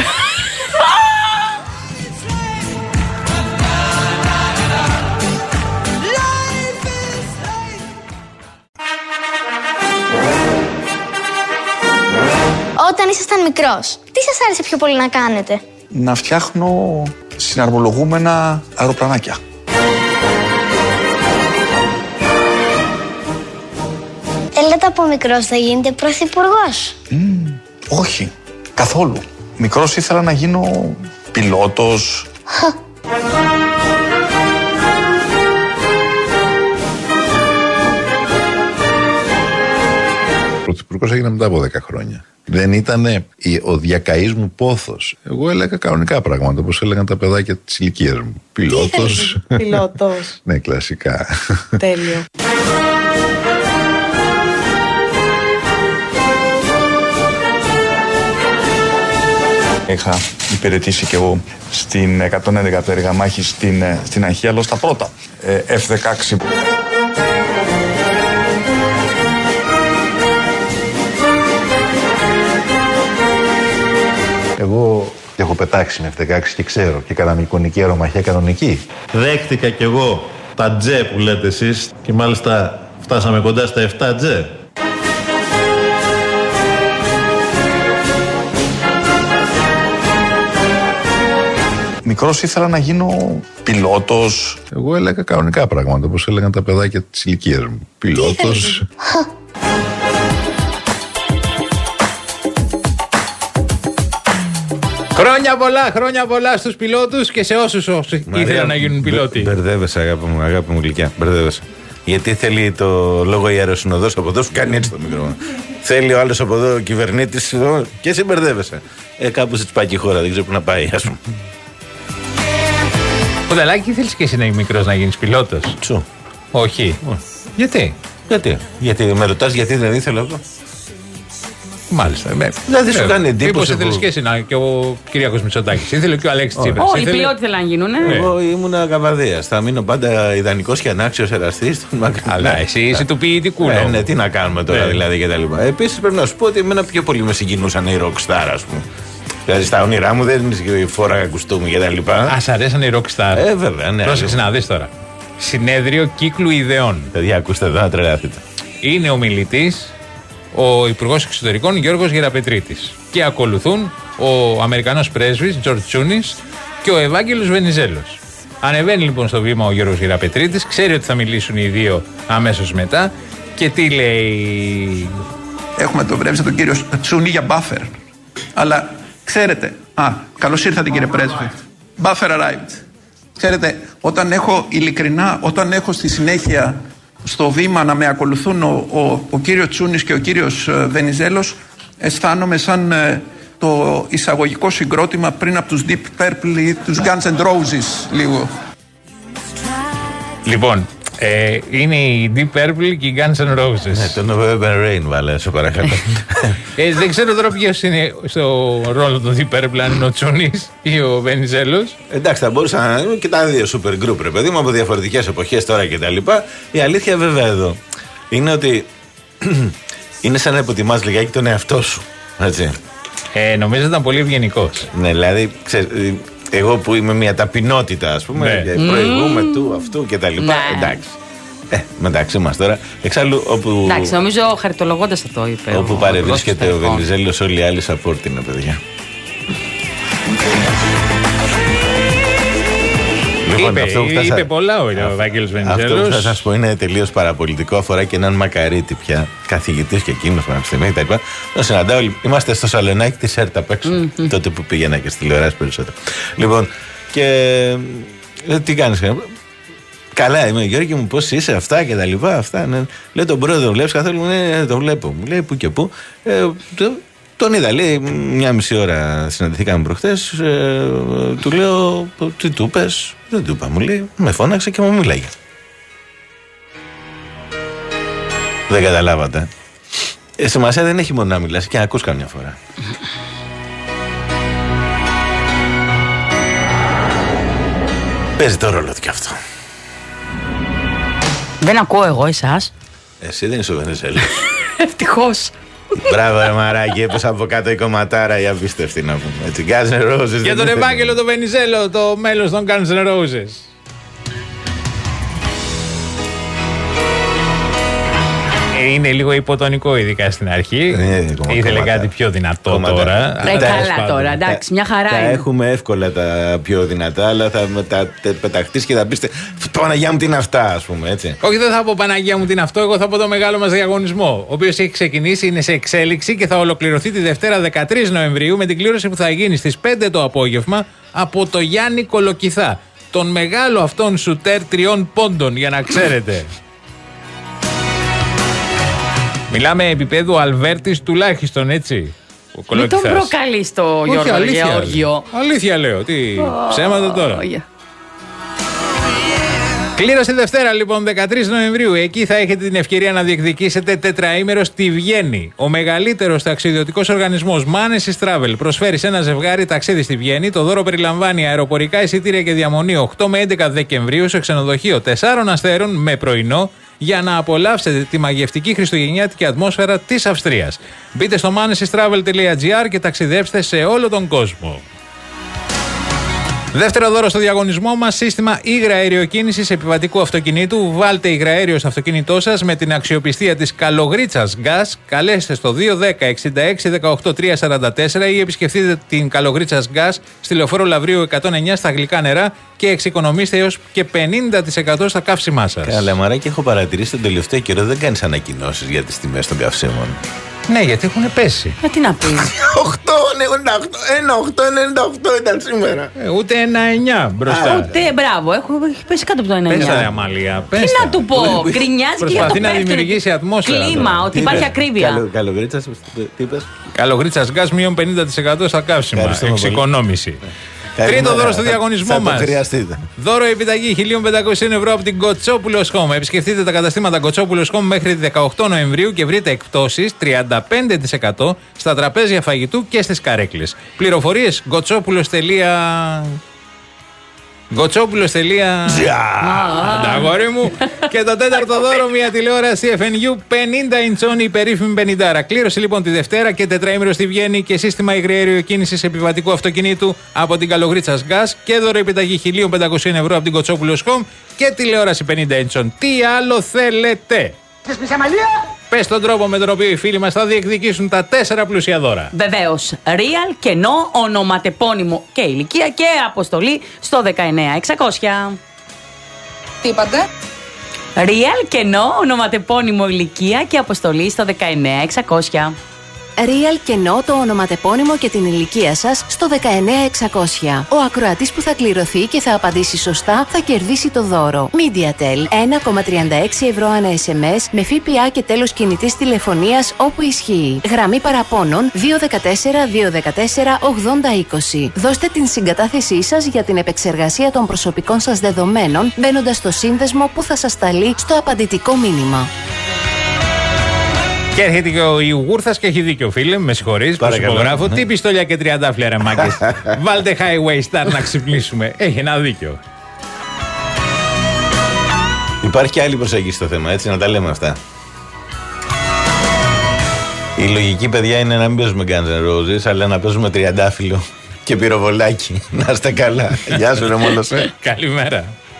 Όταν ήσασταν μικρός, τι σας άρεσε πιο πολύ να κάνετε? Να φτιάχνω συναρμολογούμενα αεροπλανάκια. Θέλετε από μικρός θα γίνετε πρωθυπουργός? Όχι, καθόλου. Μικρός ήθελα να γίνω πιλότος. Πρωθυπουργός πρωθυπουργός έγινε μετά από δέκα χρόνια. Δεν ήταν ο διακαής μου πόθος. Εγώ έλεγα κανονικά πράγματα, όπως έλεγαν τα παιδάκια της ηλικίας μου. Πιλότος. Πιλότος. Ναι, κλασικά. Τέλειο. Είχα υπηρετήσει και εγώ στην εκατόν έντεκα πτέρυγα μάχη στην, στην Αγχία, αλλά στα πρώτα εφ δεκαέξι. Εγώ έχω πετάξει με εφ δεκαέξι και ξέρω και έκανα εικονική αερομαχία κανονική. Δέχτηκα κι εγώ τα τζε που λέτε εσείς και μάλιστα φτάσαμε κοντά στα επτά τζε. Μικρός ήθελα να γίνω πιλότος. Εγώ έλεγα κανονικά πράγματα, όπως έλεγαν τα παιδάκια της ηλικίας μου. Πιλότος. Χρόνια πολλά, χρόνια πολλά στους πιλότους και σε όσους όσοι ήθελαν να γίνουν πιλότοι. Μπερδεύεσαι, αγάπη μου, αγάπη μου γλυκιά. Μπερδεύεσαι. Γιατί θέλει το λόγο η αεροσυνοδός από εδώ, σου κάνει έτσι το μικρόφωνο. Θέλει ο άλλος από εδώ, ο κυβερνήτης εδώ, και εσύ μπερδεύεσαι. Ε, κάπου σε τσπάκι η χώρα, δεν ξέρω πού να πάει, ας πούμε. Κονταλάκι, θέλεις και εσύ να είσαι μικρός να γίνεις πιλότος? Τσου. Όχι. Oh. Γιατί? Γιατί, γιατί με ρωτάς γιατί δεν ήθελα εγώ. Μάλιστα. Δηλαδή σου κάνει εντύπωση. Μήπως ήθελες και εσύ να, και ο Κυριάκος Μητσοτάκης. Ήθελε και ο Αλέξης Τσίπρας. Όχι, οι πιλότοι θέλουν να γίνουν. Εγώ ήμουνα καβαδέας. Θα μείνω πάντα ιδανικός και ανάξιος εραστής. Αλλά εσύ είσαι του ποιητικού. Ναι, ναι, τι να κάνουμε τώρα δηλαδή και τα λοιπά. Επίσης πρέπει να σου πω ότι εμένα πιο πολύ με συγκινούσαν οι rockstar, ας πούμε. Δηλαδή στα όνειρά μου δεν φόραγα κουστούμι και τα λοιπά. Α, σ' αρέσαν οι rockstar. Ε, βέβαια, ναι. Πρόσεξε να δεις τώρα. Συνέδριο κύκλου ιδεών. Παιδιά, ακούστε εδώ να τρελαθείτε. Είναι ο μιλητής ο Υπουργός Εξωτερικών Γιώργος Γεραπετρίτης. Και ακολουθούν ο Αμερικανός πρέσβης Τζορτζ Τσούνις και ο Ευάγγελος Βενιζέλος. Ανεβαίνει λοιπόν στο βήμα ο Γιώργος Γεραπετρίτης, ξέρει ότι θα μιλήσουν οι δύο αμέσως μετά και τι λέει. Έχουμε το βρέψει τον κύριο Τσούνι για buffer. Αλλά ξέρετε, α, καλώς ήρθατε κύριε πρέσβη. Buffer arrived. Ξέρετε, όταν έχω ειλικρινά, όταν έχω στη συνέχεια στο βήμα να με ακολουθούν ο, ο, ο κύριος Τσούνης και ο κύριος ε, Βενιζέλος, αισθάνομαι σαν ε, το εισαγωγικό συγκρότημα πριν από τους Deep Purple ή τους Guns N' Roses λίγο. Λοιπόν, ε, είναι οι Deep Purple και οι Guns N' Roses. Ναι, το November Rain βάλε, σε παρακαλώ. ε, δεν ξέρω τώρα ποιος είναι στο ρόλο των Deep Purple, αν είναι ο Τσούνης ή ο Βενιζέλος. Εντάξει, θα μπορούσαν να είναι και τα δύο super group, ρε παιδί μου, από διαφορετικές εποχές τώρα και τα λοιπά. Η αλήθεια βέβαια εδώ είναι ότι είναι σαν να υποτιμάς λιγάκι τον εαυτό σου. Έτσι. Ε, νομίζω ήταν πολύ ευγενικός. Ναι, δηλαδή, ξέρεις, εγώ που είμαι μια ταπεινότητα, ας πούμε, Ναι. και προηγούμε mm. του, αυτού και τα λοιπά. Ναι. Εντάξει. Ε, μεταξύ μας τώρα. Εξάλλου, όπου, Εντάξει, νομίζω χαριτολογώντας θα το είπε. όπου ο παρευρίσκεται ο Υπουργός Βενιζέλος, όλοι οι άλλοι support είναι, παιδιά. Λοιπόν, είπε, αυτό που φτάσα... είπε πολλά ο Ευάγγελος Βενιζέλος. Αυτό που θα σας πω είναι τελείως παραπολιτικό. Αφορά και έναν Μακαρίτη πια, καθηγητής και εκείνος πανεπιστημίου κτλ. Τον συναντάω, είμαστε στο σαλονάκι της ΕΡΤ απ' έξω. Mm-hmm. Τότε που πήγαινα και στη τηλεοράση περισσότερο. Λοιπόν, και ε, τι κάνεις, καλά είμαι, Γιώργη μου, πώς είσαι, αυτά και τα λοιπά. Αυτά, ναι. Λέει τον πρόεδρο, τον βλέπεις καθόλου? Ναι, τον βλέπω. Μου λέει που και που. Ε, το, τον είδα, λέει, μια μισή ώρα συναντηθήκαμε προχτές. Ε, του λέω, τι του είπες? Δεν του είπα, μου λέει, με φώναξε και μου μίλαγε. Δεν καταλάβατε. Ε, σημασία δεν έχει μόνο να μιλάς και να ακούς καμιά φορά. Παίζει το ρόλο του κι αυτό. Δεν ακούω εγώ εσάς. Εσύ δεν είσαι ο Βενιζέλος. Ευτυχώς. Μπράβο, ρε μαράκι, έπεσε από κάτω η κομματάρα, η απίστευτη να πούμε. Έτσι, Guns N' Roses. Για τον Ευάγγελο τον Βενιζέλο, το μέλος των Guns N' Roses. Είναι λίγο υποτονικό, ειδικά στην αρχή. Ε, Ήθελε κάτι πιο δυνατό κομμάτα. τώρα. Ε, καλά τώρα, εντάξει, μια χαρά τα είναι. έχουμε εύκολα τα πιο δυνατά, αλλά θα τα πεταχτείς και θα πεις Παναγιά μου τι είναι αυτά, ας πούμε, έτσι. Όχι, δεν θα πω Παναγία μου τι είναι αυτό, εγώ θα πω το μεγάλο μας διαγωνισμό. Ο οποίος έχει ξεκινήσει, είναι σε εξέλιξη και θα ολοκληρωθεί τη Δευτέρα δεκατρείς Νοεμβρίου με την κλήρωση που θα γίνει στις πέντε το απόγευμα από το Γιάννη Κολοκυθά. Τον μεγάλο αυτόν σουτέρ τριών πόντων, για να ξέρετε. Μιλάμε επίπεδου Αλβέρτης τουλάχιστον, έτσι. Μην τον προκαλείς το Γιώργο αλήθεια, Γεώργιο. Αλήθεια λέω. Τι oh, ψέματα τώρα. Yeah. Κλήρωση Δευτέρα λοιπόν, δεκατρείς Νοεμβρίου. Εκεί θα έχετε την ευκαιρία να διεκδικήσετε τετραήμερο στη Βιέννη. Ο μεγαλύτερος ταξιδιωτικός οργανισμός Manesis Travel προσφέρει σε ένα ζευγάρι ταξίδι στη Βιέννη. Το δώρο περιλαμβάνει αεροπορικά εισιτήρια και διαμονή οκτώ με έντεκα Δεκεμβρίου σε ξενοδοχείο τεσσάρων αστέρων με πρωινό, για να απολαύσετε τη μαγευτική χριστουγεννιάτικη ατμόσφαιρα της Αυστρίας. Μπείτε στο manesis travel τελεία gr και ταξιδέψτε σε όλο τον κόσμο. Δεύτερο δώρο στο διαγωνισμό μας, σύστημα υγραεριοκίνησης επιβατικού αυτοκινήτου. Βάλτε υγραέριο στο αυτοκίνητό σας με την αξιοπιστία της Καλογρίτσας Gas. Καλέστε στο δύο δέκα εξήντα έξι δεκαοκτώ τριακόσια σαράντα τέσσερα ή επισκεφτείτε την Καλογρίτσας Gas στη Λεωφόρο Λαβρίου εκατόν εννιά στα Γλυκά Νερά και εξοικονομήστε έως και πενήντα τοις εκατό στα καύσιμά σας. Καλά, Μαράκι, έχω παρατηρήσει τον τελευταίο καιρό δεν κάνεις ανακοινώσεις για τις τιμές των καυσίμων. Ναι, γιατί έχουν πέσει. Ε, τι να πει. οκτώ ενενήντα οκτώ, ένα οκτώ ενενήντα οκτώ ήταν σήμερα. Ε, ούτε ένα εννιά μπροστά. Α, ούτε, μπράβο, έχω πέσει κάτω από το ένα εννιά. Πες τα, Αμαλία, πες τι τα. να του πω, γκρινιάζει και για το Προσπαθεί να πέφτει. δημιουργήσει ατμόσφαιρα. Κλίμα, τώρα. ότι υπάρχει ακρίβεια. Καλογρίτσας, τι είπες? Καλογρίτσας Gas μείον πενήντα τοις εκατό στα καύσιμα. Εξοικονόμηση. Τρίτο δώρο στο διαγωνισμό μας. Δώρο επιταγή χίλια πεντακόσια ευρώ από την Κοτσόπουλος Home. Επισκεφτείτε τα καταστήματα Κοτσόπουλος Home μέχρι δεκαοκτώ Νοεμβρίου και βρείτε εκπτώσεις τριάντα πέντε τοις εκατό στα τραπέζια φαγητού και στις καρέκλες. Πληροφορίες Κοτσόπουλος. Γκοτσόπουλος. Αγόρι μου. Και το τέταρτο δώρο, μια τηλεόραση εφ εν γιου πενήντα ιντσών, η περίφημη πενήντα. Κλήρωση λοιπόν τη Δευτέρα και τετραήμερο στη Βιέννη και σύστημα υγραεριοκίνησης επιβατικού αυτοκινήτου από την Καλογρίτσας Gas και δώρο επιταγή χίλια πεντακόσια ευρώ από την Κοτσόπουλος Home και τηλεόραση πενήντα ιντσών. Τι άλλο θέλετε? Πες τον τρόπο με τον οποίο οι φίλοι μας θα διεκδικήσουν τα τέσσερα πλούσια δώρα. Βεβαίως, real, κενό, ονοματεπώνυμο και ηλικία και αποστολή στο δεκαεννιά εξακόσια. Τι είπατε? Real, κενό, ονοματεπώνυμο, ηλικία και αποστολή στο δεκαεννιά εξακόσια. Real, κενό, το ονοματεπώνυμο και την ηλικία σας στο δεκαεννιά εξακόσια. Ο ακροατής που θα κληρωθεί και θα απαντήσει σωστά θα κερδίσει το δώρο. MediaTel ένα κόμμα τριάντα έξι ευρώ ανά ες εμ ες με ΦΠΑ και τέλος κινητής τηλεφωνίας όπου ισχύει. Γραμμή παραπώνων δύο ένα τέσσερα δύο ένα τέσσερα ογδόντα είκοσι. Δώστε την συγκατάθεσή σας για την επεξεργασία των προσωπικών σας δεδομένων μπαίνοντας στο σύνδεσμο που θα σας σταλεί στο απαντητικό μήνυμα. Και έρχεται και ο Ιουγούρθας και έχει δίκιο, φίλε. Με συγχωρείς που υπογράφω. Τι πιστόλια και τριαντάφλια, ρε μάγκες. Βάλτε highway star να ξυπνήσουμε. Έχει ένα δίκιο. Υπάρχει και άλλη προσέγγιση στο θέμα, έτσι, να τα λέμε αυτά. Η λογική, παιδιά, είναι να μην παίζουμε Guns N' Roses, αλλά να παίζουμε τριαντάφυλλο και πυροβολάκι. Να είστε καλά. Γεια σου, ρε Μόλωσε. Καλημέρα.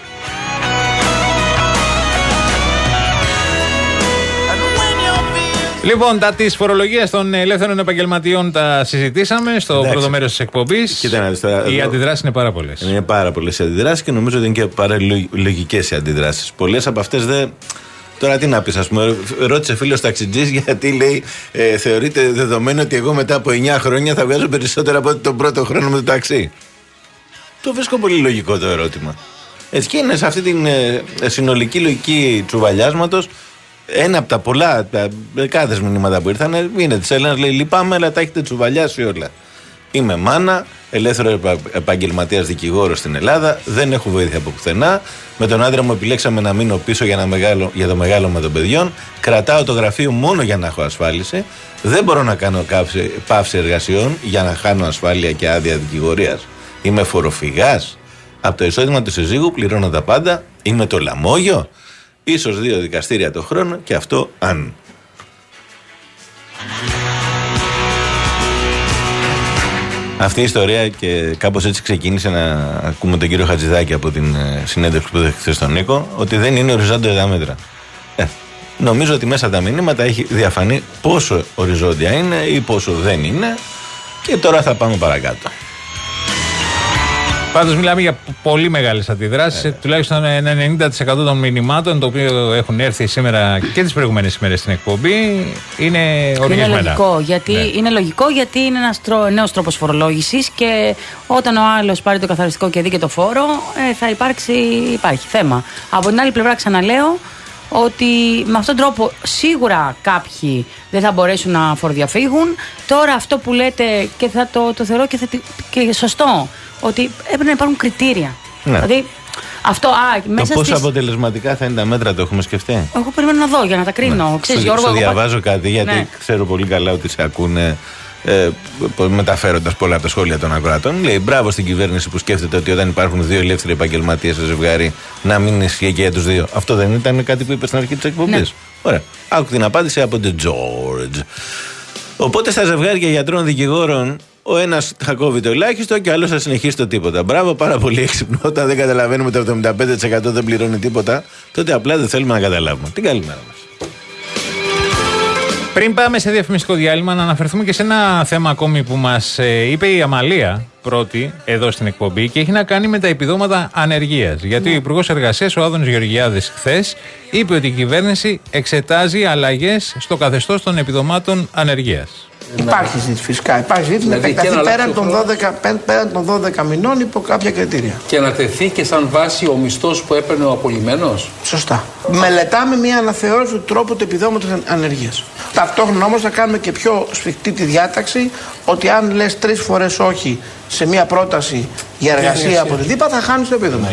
Λοιπόν, τα της φορολογίας των ελεύθερων επαγγελματιών τα συζητήσαμε στο Εντάξει. πρώτο μέρος της εκπομπής. Οι αντιδράσεις είναι πάρα πολλές. Είναι πάρα πολλές οι αντιδράσεις και νομίζω ότι είναι και πάρα λογικές οι αντιδράσεις. Πολλές από αυτές δεν. Τώρα τι να πεις, ας πούμε, ρώτησε φίλος ταξιτζής γιατί λέει ε, θεωρείται δεδομένο ότι εγώ μετά από εννιά χρόνια θα βγάζω περισσότερα από τον πρώτο χρόνο με το ταξί. Το βρίσκω πολύ λογικό το ερώτημα. Έτσι και είναι σε αυτή την ε, συνολική λογική τσουβαλιάσματος. Ένα από τα πολλά, τα δεκάδες μηνύματα που ήρθαν είναι της Έλληνας, λέει λυπάμαι, αλλά τα έχετε τσουβαλιάσει όλα. Είμαι μάνα, ελεύθερο επαγγελματίας δικηγόρος στην Ελλάδα, δεν έχω βοήθεια από πουθενά. Με τον άντρα μου επιλέξαμε να μείνω πίσω για, να μεγάλο, για το μεγάλωμα των παιδιών. Κρατάω το γραφείο μόνο για να έχω ασφάλιση. Δεν μπορώ να κάνω κάψη, πάυση εργασιών για να χάνω ασφάλεια και άδεια δικηγορίας. Είμαι φοροφυγάς. Από το εισόδημα του συζύγου πληρώνω τα πάντα. Είμαι το λαμόγιο. Ίσως δύο δικαστήρια το χρόνο και αυτό αν. Αυτή η ιστορία και κάπως έτσι ξεκίνησε να ακούμε τον κύριο Χατζηδάκη από την συνέντευξη που δέχτηκε στον Νίκο, ότι δεν είναι οριζόντια τα μέτρα. Ε, νομίζω ότι μέσα τα μηνύματα έχει διαφανεί πόσο οριζόντια είναι ή πόσο δεν είναι και τώρα θα πάμε παρακάτω. Πάντως μιλάμε για πολύ μεγάλες αντιδράσεις, ε, τουλάχιστον ένα ενενήντα τοις εκατό των μηνυμάτων το οποίο έχουν έρθει σήμερα και τις προηγούμενες ημέρες στην εκπομπή είναι οργισμένα. Είναι λογικό, γιατί, ναι. είναι λογικό γιατί είναι ένας τρο, νέος τρόπος φορολόγησης και όταν ο άλλος πάρει το καθαριστικό και δει και το φόρο ε, θα υπάρξει υπάρχει θέμα. Από την άλλη πλευρά ξαναλέω, ότι με αυτόν τον τρόπο σίγουρα κάποιοι δεν θα μπορέσουν να φοροδιαφύγουν. Τώρα αυτό που λέτε και θα το, το θεωρώ και, θα, και σωστό, ότι έπρεπε να υπάρχουν κριτήρια. Ναι. Δηλαδή, αυτό, α, μέσα το πόσο στις... αποτελεσματικά θα είναι τα μέτρα, το έχουμε σκεφτεί. Εγώ περιμένω να δω για να τα κρίνω. Ναι. Ξέρεις, σου, Γιώργο, σου εγώ... διαβάζω κάτι, γιατί ναι. ξέρω πολύ καλά ότι σε ακούνε. Ε, μεταφέροντας πολλά από τα σχόλια των ακροατών, λέει μπράβο στην κυβέρνηση που σκέφτεται ότι όταν υπάρχουν δύο ελεύθεροι επαγγελματίες σε ζευγάρι να μην ισχύει και για τους δύο. Αυτό δεν ήταν κάτι που είπε στην αρχή της εκπομπής? Ναι. Ωραία. Άκου την απάντηση από τον George. Οπότε στα ζευγάρια γιατρών δικηγόρων, ο ένας θα κόβει το ελάχιστο και ο άλλος θα συνεχίσει το τίποτα. Μπράβο, πάρα πολύ έξυπνο. Όταν δεν καταλαβαίνουμε το εβδομήντα πέντε τοις εκατό δεν πληρώνει τίποτα, τότε απλά δεν θέλουμε να καταλάβουμε. Την καλημέρα μας. Πριν πάμε σε διαφημιστικό διάλειμμα, να αναφερθούμε και σε ένα θέμα ακόμη που μας ε, είπε η Αμαλία πρώτη εδώ στην εκπομπή και έχει να κάνει με τα επιδόματα ανεργίας. Γιατί ναι. ο Υπουργός Εργασίας, ο Άδωνης Γεωργιάδης, χθες είπε ότι η κυβέρνηση εξετάζει αλλαγές στο καθεστώς των επιδομάτων ανεργίας. Υπάρχει ζήτηση, φυσικά. Υπάρχει ζήτηση να επεκταθεί πέραν των, δώδεκα, πέραν των δώδεκα μηνών υπό κάποια κριτήρια. Και να τεθεί και σαν βάση ο μισθός που έπαιρνε ο απολυμμένος. Σωστά. Μελετάμε μια αναθεώρηση του τρόπου του επιδόματος ανεργίας. Ταυτόχρονα όμως θα κάνουμε και πιο σφιχτή τη διάταξη ότι αν λες τρεις φορές όχι σε μια πρόταση για εργασία από τη ΔΥΠΑ θα χάνεις το επίδομα.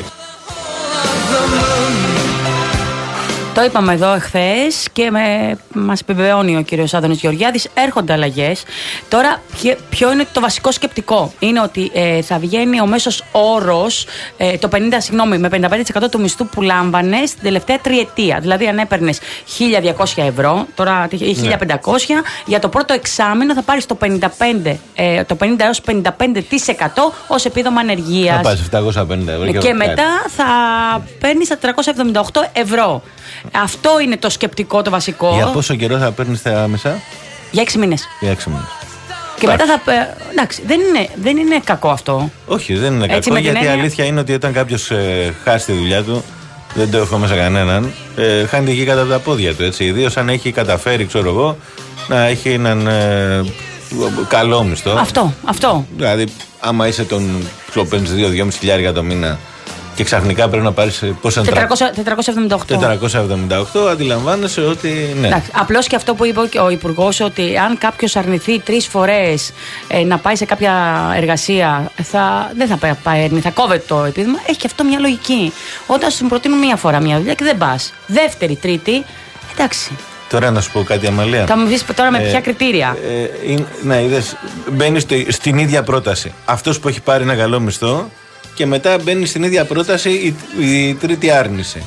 Το είπαμε εδώ εχθές και με, μας επιβεβαιώνει ο κύριος Άδωνης Γεωργιάδης, έρχονται αλλαγές. Τώρα ποιο είναι το βασικό σκεπτικό? Είναι ότι ε, θα βγαίνει ο μέσος όρος ε, το πενήντα, συγγνώμη, με πενήντα πέντε τοις εκατό του μισθού που λάμβανες την τελευταία τριετία. Δηλαδή αν έπαιρνες χίλια διακόσια ευρώ, τώρα ή χίλια πεντακόσια, ναι. για το πρώτο εξάμηνο θα πάρεις το πενήντα πέντε, ε, το πενήντα έως πενήντα πέντε τοις εκατό ως επίδομα ανεργίας. Θα πάρεις επτακόσια πενήντα ευρώ. Και, και μετά θα παίρνεις τα τριακόσια εβδομήντα οκτώ ευρώ. Αυτό είναι το σκεπτικό, το βασικό. Για πόσο καιρό θα παίρνεις τα μισά? Για έξι μήνες. Για έξι μήνες. Και μετά θα. Εντάξει, δεν είναι, δεν είναι κακό αυτό. Όχι, δεν είναι Έτσι, κακό. Γιατί η έννοια... αλήθεια είναι ότι όταν κάποιος ε, χάσει τη δουλειά του, δεν το εύχομαι σε κανέναν, ε, χάνει τη γη κατά τα πόδια του. Ιδίως αν έχει καταφέρει, ξέρω εγώ, να έχει έναν ε, καλό μισθό. Αυτό, αυτό. Δηλαδή, άμα είσαι τον παίρνεις δύο με δυόμισι χιλιάρικα το μήνα και ξαφνικά πρέπει να πάρεις πόσα τετρακόσια εβδομήντα οκτώ. τετρακόσια εβδομήντα οκτώ, αντιλαμβάνεσαι ότι ναι. Απλώς και αυτό που είπε ο Υπουργός, ότι αν κάποιος αρνηθεί τρεις φορές ε, να πάει σε κάποια εργασία, θα, δεν θα παίρνει, θα κόβεται το επίδομα. Έχει και αυτό μια λογική. Όταν σου προτείνουν μία φορά μια δουλειά και δεν πας, δεύτερη, τρίτη, εντάξει. Τώρα να σου πω κάτι, Αμαλία. Θα μου πεις τώρα με ε, ποια κριτήρια. Ε, ε, ναι, είδες, μπαίνεις στην ίδια πρόταση. Αυτός που έχει πάρει ένα καλό μισθό. Και μετά μπαίνει στην ίδια πρόταση η, η τρίτη άρνηση.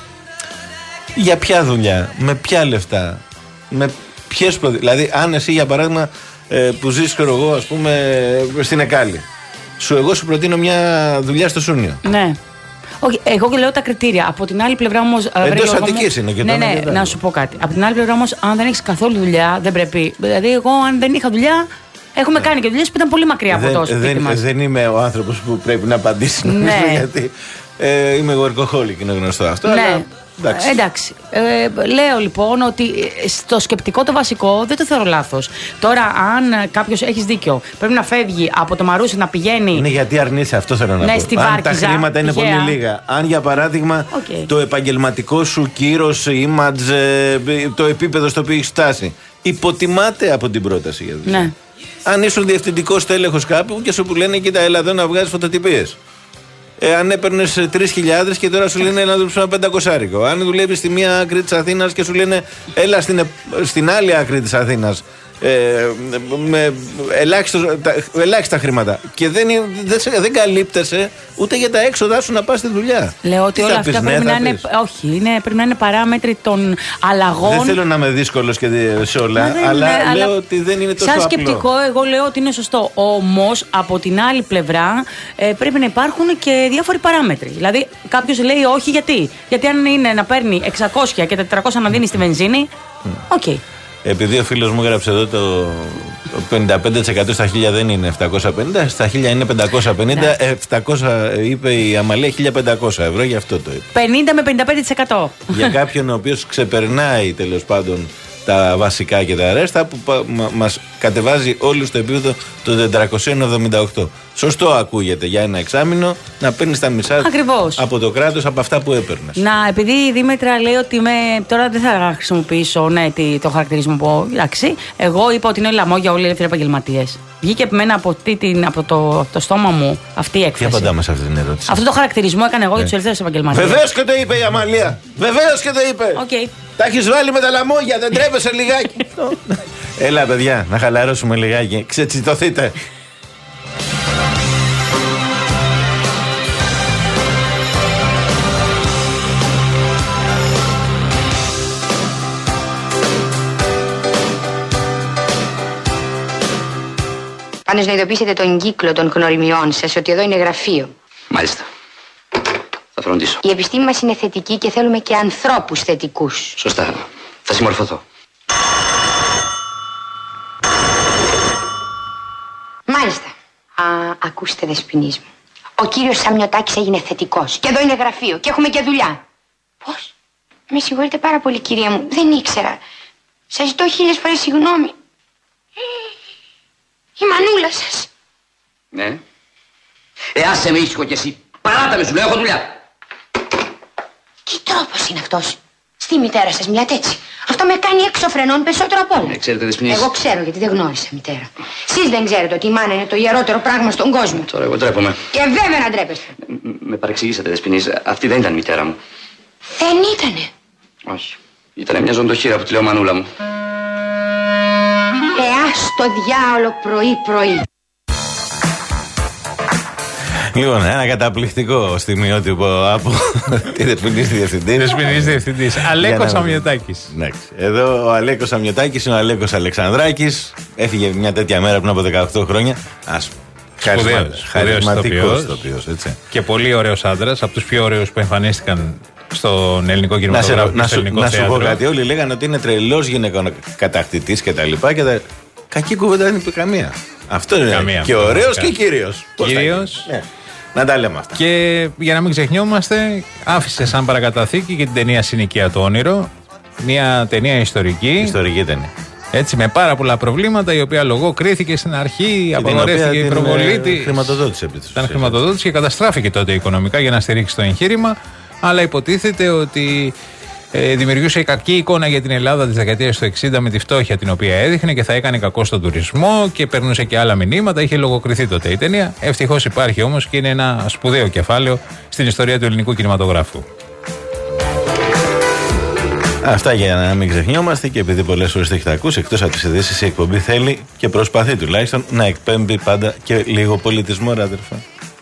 Για ποια δουλειά, με ποια λεφτά, με ποιες προδι... Δηλαδή, αν εσύ για παράδειγμα ε, που ζεις, ξέρω εγώ, ας πούμε, στην Εκάλη, σου εγώ σου προτείνω μια δουλειά στο Σούνιο. Ναι. Όχι, εγώ και λέω τα κριτήρια. Από την άλλη πλευρά όμως. Εντός Αττικής είναι και ναι, ναι, να σου πω κάτι. Από την άλλη πλευρά όμως, αν δεν έχεις καθόλου δουλειά, δεν πρέπει. Δηλαδή, εγώ αν δεν είχα δουλειά. Έχουμε κάνει και δουλειές που ήταν πολύ μακριά από το σπίτι δεν, μας. Δεν είμαι ο άνθρωπος που πρέπει να απαντήσει, νομίζω, ναι. γιατί ε, είμαι workaholic, είναι γνωστό αυτό. Ναι. Αλλά, εντάξει. εντάξει. Ε, λέω λοιπόν ότι στο σκεπτικό το βασικό δεν το θεωρώ λάθος. Τώρα, αν κάποιος, έχεις δίκιο, πρέπει να φεύγει από το Μαρούσι να πηγαίνει. Είναι γιατί αρνείσαι, αυτό θέλω να ναι, πω. Στη αν Βάρκιζα, τα χρήματα είναι τυχαία. πολύ λίγα. Αν για παράδειγμα okay. το επαγγελματικό σου κύρος, image, το επίπεδο στο οποίο έχει φτάσει, υποτιμάται από την πρόταση για δουλειά. Ναι. Αν ήσουν διευθυντικός τέλεχος κάπου και σου που λένε κοίτα έλα εδώ να βγάζεις φωτοτυπίες. Ε, αν έπαιρνες τρεις χιλιάδες και τώρα σου λένε να δουλέψεις ένα πεντακοσάρικο. Αν δουλεύεις στη μία άκρη της Αθήνας και σου λένε έλα στην, στην άλλη άκρη της Αθήνας. Ε, με ελάχιστο, τα, ελάχιστα χρήματα. Και δεν, δεν, δεν καλύπτεσαι ούτε για τα έξοδά σου να πας στη δουλειά. Λέω ότι όλα αυτά πρέπει να είναι. Όχι, είναι, πρέπει να είναι παράμετροι των αλλαγών. Δεν θέλω να είμαι δύσκολος και σε όλα, δεν, αλλά ναι, λέω αλλά ότι δεν είναι τόσο σαν απλό. σκεπτικό, εγώ λέω ότι είναι σωστό. Όμως από την άλλη πλευρά ε, πρέπει να υπάρχουν και διάφοροι παράμετροι. Δηλαδή κάποιος λέει όχι, γιατί. Γιατί αν είναι να παίρνει εξακόσια και τετρακόσια να δίνει στη βενζίνη, οκ. Okay. Επειδή ο φίλος μου έγραψε εδώ το πενήντα πέντε τοις εκατό στα χίλια δεν είναι επτακόσια πενήντα, στα χίλια είναι πεντακόσια πενήντα, επτακόσια είπε η Αμαλία, χίλια πεντακόσια ευρώ, γι' αυτό το είπε. πενήντα με πενήντα πέντε τοις εκατό. Για κάποιον ο οποίος ξεπερνάει τέλος πάντων τα βασικά και τα ρέστα, που μα, μας κατεβάζει όλους στο επίπεδο των τετρακόσια εβδομήντα οκτώ. Σωστό ακούγεται για ένα εξάμηνο να παίρνεις τα μισά Ακριβώς. από το κράτος από αυτά που έπαιρνες. Να, επειδή η Δήμητρα λέει ότι είμαι, τώρα δεν θα χρησιμοποιήσω ναι, το χαρακτηρισμό που εντάξει, εγώ είπα ότι είναι λαμόγια όλοι οι ελεύθεροι επαγγελματίες. Βγήκε από μένα από, την, από το, το στόμα μου αυτή η έκφραση. Τι απαντάμε σε αυτή την ερώτηση? Αυτό το χαρακτηρισμό έκανε εγώ ε. για τους ελεύθερους επαγγελματίες. Βεβαίως και το είπε η Αμαλία. Βεβαίως και το είπε. Okay. Τα έχεις βάλει με τα λαμόγια, δεν τρέπεσαι λιγάκι. Έλα, παιδιά, να χαλαρώσουμε λιγάκι. Ξετσιτωθείτε. Πάντως να ειδοποιήσετε τον κύκλο των γνωριμιών σας ότι εδώ είναι γραφείο. Μάλιστα. Θα φροντίσω. Η επιστήμη μας είναι θετική και θέλουμε και ανθρώπους θετικούς. Σωστά. Θα συμμορφωθώ. Μάλιστα. Α, ακούστε δεσποινής μου. Ο κύριος Σαμιωτάκης έγινε θετικός. Και εδώ είναι γραφείο και έχουμε και δουλειά. Πώς? Με συγχωρείτε πάρα πολύ κυρία μου. Δεν ήξερα. Σας ζητώ χίλιες φορές συγγνώμη. Η μανούλα σας. Ναι. Ε, άσε με ήσυχο κι εσύ. Παράτα με σου λέω, έχω δουλειά. Τι τρόπος είναι αυτός? Στη μητέρα σας μιλάτε έτσι? Αυτό με κάνει έξω φρενών περισσότερο από όλα. Ε, ξέρετε, Δεσποινής. Εγώ ξέρω γιατί δεν γνώρισα μητέρα. Εσείς δεν ξέρετε ότι η μάνα είναι το ιερότερο πράγμα στον κόσμο. Τώρα εγώ ντρέπομαι. Και βέβαια να ντρέπεστε. Με παρεξηγήσατε, Δεσποινής. Αυτή δεν ήταν η μητέρα μου. Δεν ήτανε. Όχι. Ήταν μια ζωντοχύρα που τη λέω μανούλα μου. Ε, ας το διάολο πρωί-πρωί. Λοιπόν, ένα καταπληκτικό στιγμιότυπο από τη Δεσποινής Διευθυντή. Δεσποινής Διευθυντής. Αλέκος Σαμιωτάκης. Εδώ ο Αλέκος Σαμιωτάκης είναι ο Αλέκος Αλεξανδράκης. Έφυγε μια τέτοια μέρα πριν από δεκαοκτώ χρόνια. Ας χαρισματικός ηθοποιός, έτσι. Και πολύ ωραίος άντρας, από τους πιο ωραίους που εμφανίστηκαν στον ελληνικό κινηματογράφο. Να, να, να σου πω κάτι. Όλοι λέγανε ότι είναι τρελός γυναικοκατακτητής και τα λοιπά. Και τα... Κακή κουβέντα δεν είπε καμία. Αυτό είναι. Καμία, και ωραίος και κύριος. Κύριος. Ναι. Να τα λέμε αυτά. Και για να μην ξεχνιόμαστε, άφησε σαν παρακαταθήκη και την ταινία Συνοικία το όνειρο. Μια ταινία ιστορική. Ιστορική ταινία. Έτσι, με πάρα πολλά προβλήματα, η οποία λογοκρίθηκε στην αρχή, απαγορεύτηκε η προβολή τη. Χρηματοδότηση επί της Ήταν χρηματοδότηση και καταστράφηκε τότε οικονομικά για να στηρίξει το εγχείρημα. Αλλά υποτίθεται ότι ε, δημιουργούσε κακή εικόνα για την Ελλάδα της δεκαετίας του εξήντα με τη φτώχεια την οποία έδειχνε και θα έκανε κακό στον τουρισμό και περνούσε και άλλα μηνύματα. Είχε λογοκριθεί τότε η ταινία. Ευτυχώς υπάρχει όμως και είναι ένα σπουδαίο κεφάλαιο στην ιστορία του ελληνικού κινηματογράφου. Αυτά για να μην ξεχνιόμαστε και επειδή πολλές φορές το έχετε ακούσει, εκτός από τις ειδήσεις, η εκπομπή θέλει και προσπαθεί τουλάχιστον να εκπέμπει πάντα και λίγο πολιτισμό, ρε αδερφέ.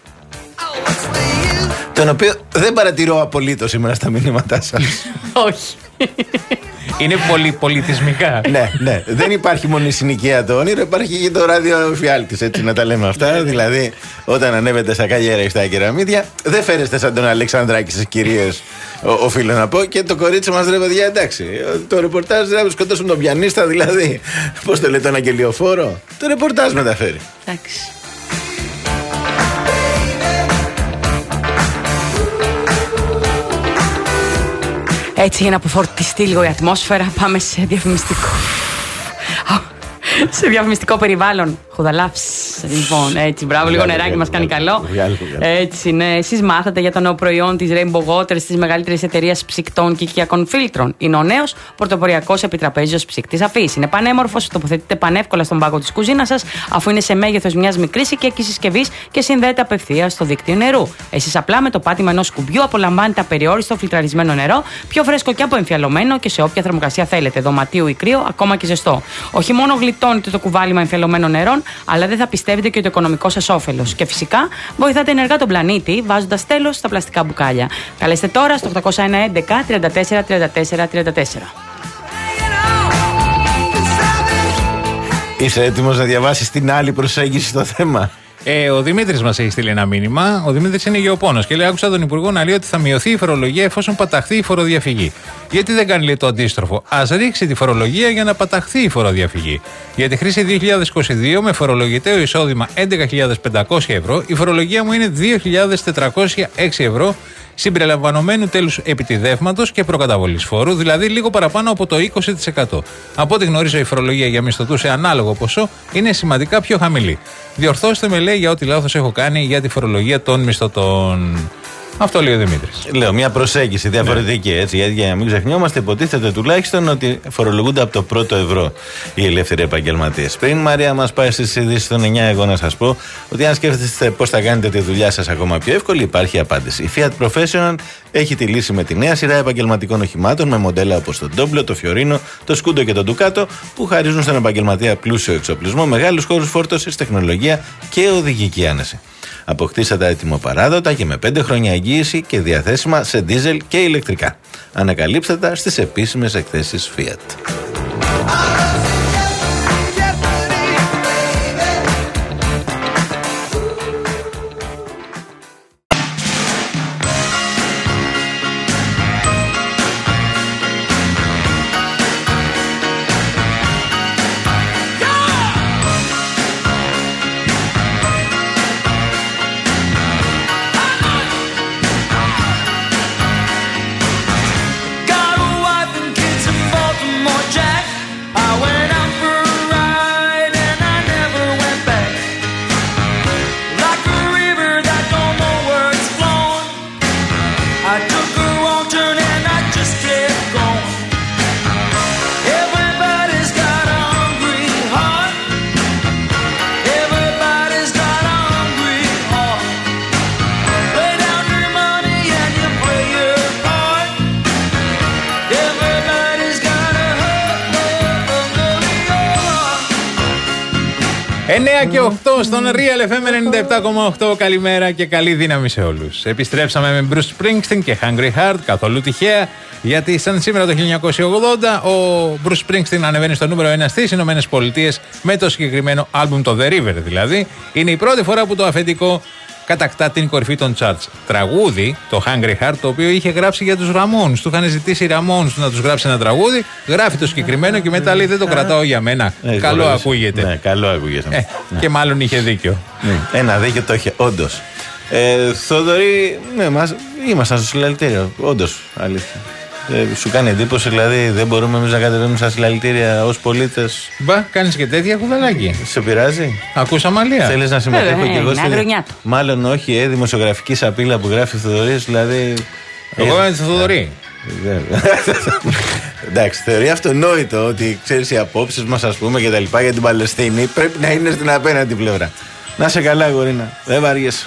Τον οποίο δεν παρατηρώ απολύτως σήμερα στα μηνύματά σας. Όχι. Είναι πολυπολιτισμικά. Ναι, ναι. Δεν υπάρχει μόνο η συνοικία το όνειρο, υπάρχει και το ράδιο φιάλτης, έτσι να τα λέμε αυτά. Δηλαδή, όταν ανέβετε στα κάγια ή στα κεραμίδια, δεν φέρεστε σαν τον Αλεξανδράκη στις κυρίες, οφείλω να πω. Και το κορίτσι μας, ρε παιδιά, εντάξει. Το ρεπορτάζ δεν σκοτώσουν τον πιανίστα, δηλαδή. Πώς το λέει, τον αγγελιοφόρο. Το ρεπορτάζ μεταφέρει. Εντάξει. Έτσι, για να αποφορτιστεί λίγο η ατμόσφαιρα, πάμε σε διαφημιστικό. Σε διαφημιστικό περιβάλλον. Χουδαλάψ. Λοιπόν, έτσι, μπράβο, λίγο νεράκι μας κάνει καλό. Έτσι, ναι. Εσείς μάθατε για το νέο προϊόν της Rainbow Waters, της μεγαλύτερης εταιρείας ψυκτών και οικιακών φίλτρων. Είναι ο νέος πρωτοποριακός επιτραπέζιος ψυκτής αφής. Είναι πανέμορφος, τοποθετείται πανεύκολα στον πάγκο της κουζίνας σας, αφού είναι σε μέγεθος μιας μικρής οικιακής συσκευής και συνδέεται απευθείας στο δίκτυο νερού. Εσείς απλά με το πάτημα ενός κουμπιού απολαμβάνετε απεριόριστο φιλτραρισμένο νερό, πιο φρέσκο και αποεμφιαλωμένο και σε όποια θερμοκρασία θέλετε, δωματίου ή κρύο, ακόμα και ζεστό. Όχι μόνο γλιτώνετε το κουβάλιμα εμφιαλωμένων νερών, αλλά δεν θα πιστεύετε και το οικονομικό σας όφελος. Και φυσικά βοηθάτε ενεργά τον πλανήτη βάζοντας τέλος στα πλαστικά μπουκάλια. Καλέστε τώρα στο οκτώ ένα ένα τριάντα τέσσερα τριάντα τέσσερα τριάντα τέσσερα. Είσαι έτοιμος να διαβάσεις την άλλη προσέγγιση στο θέμα? Ε, ο Δημήτρης μας έχει στείλει ένα μήνυμα. Ο Δημήτρης είναι γεωπόνος και λέει: άκουσα τον Υπουργό να λέει ότι θα μειωθεί η φορολογία εφόσον παταχθεί η φοροδιαφυγή. Γιατί δεν κάνει λέει, το αντίστροφο? Ας ρίξει τη φορολογία για να παταχθεί η φοροδιαφυγή. Για τη χρήση δύο χιλιάδες είκοσι δύο με φορολογητέο εισόδημα έντεκα χιλιάδες πεντακόσια ευρώ, η φορολογία μου είναι δύο χιλιάδες τετρακόσια έξι ευρώ συμπεριλαμβανομένου τέλους επιτιδεύματος και προκαταβολής φόρου, δηλαδή λίγο παραπάνω από το είκοσι τοις εκατό. Από ό,τι γνωρίζω, η φορολογία για μισθωτούς σε ανάλογο ποσό είναι σημαντικά πιο χαμηλή. Διορθώστε με, λέει, για ό,τι λάθος έχω κάνει για τη φορολογία των μισθωτών. Αυτό λέει ο Δημήτρης. Λέω μια προσέγγιση διαφορετική, έτσι, γιατί για να μην ξεχνιόμαστε, υποτίθεται τουλάχιστον ότι φορολογούνται από το πρώτο ευρώ οι ελεύθεροι επαγγελματίες. Πριν, Μαρία, μας πάει στις ειδήσεις των εννιά, εγώ να σας πω ότι αν σκέφτεστε πώς θα κάνετε τη δουλειά σας ακόμα πιο εύκολη, υπάρχει απάντηση. Η Fiat Professional έχει τη λύση με τη νέα σειρά επαγγελματικών οχημάτων με μοντέλα όπως το Ντόμπλο, το Φιωρίνο, το Σκούντο και το Ντουκάτο που χαρίζουν στον επαγγελματία πλούσιο εξοπλισμό, μεγάλους χώρους φόρτωσης, τεχνολογία και οδηγική άνεση. Αποκτήστε τα ετοιμοπαράδοτα και με πέντε χρόνια εγγύηση και διαθέσιμα σε δίζελ και ηλεκτρικά. Ανακαλύψτε τα στις επίσημες εκθέσεις Fiat. εννιά και οκτώ στον Real εφ εμ ενενήντα επτά κόμμα οκτώ. Καλημέρα και καλή δύναμη σε όλους. Επιστρέψαμε με Bruce Springsteen και Hungry Heart, καθόλου τυχαία, γιατί σαν σήμερα το χίλια εννιακόσια ογδόντα ο Bruce Springsteen ανεβαίνει στο νούμερο ένα στις Ηνωμένες Πολιτείες με το συγκεκριμένο άλμπουμ, το The River δηλαδή. Είναι η πρώτη φορά που το αφεντικό κατακτά την κορυφή των charts. Τραγούδι, το Hungry Heart, το οποίο είχε γράψει για τους Ramones. Του είχαν ζητήσει οι Ramones να τους γράψει ένα τραγούδι, γράφει το συγκεκριμένο και μετά λέει: δεν το κρατάω για μένα. Ε, καλό χωρίς. ακούγεται. Ναι, καλό ακούγεται. Ε, ναι. Και μάλλον είχε δίκιο. Ναι. Ένα δίκιο το είχε, όντως. Ε, Θοδωρή, ναι, μας, ήμασταν στο συλλαλητήριο. Όντως, αλήθεια. Ε, σου κάνει εντύπωση, δηλαδή δεν μπορούμε εμείς να κατεβαίνουμε στα συλλαλητήρια ως πολίτες? Μπα, κάνεις και τέτοια κουβαλάκι. Σε πειράζει? Ακούς αμαλία. Θέλεις να συμμετέχω ε, κι εγώ ε, στη... Μάλλον όχι, ε, δημοσιογραφική σαπίλα που γράφει ο Θοδωρής, δηλαδή... Εγώ είμαι στο Θοδωρή. Εντάξει, θεωρεί αυτονόητο ότι ξέρεις οι απόψεις μας, ας πούμε, και τα λοιπά για την Παλαιστίνη πρέπει να είναι στην απέναντι πλευρά. Να σε καλά, γορίνα. Δεν βαριέσαι.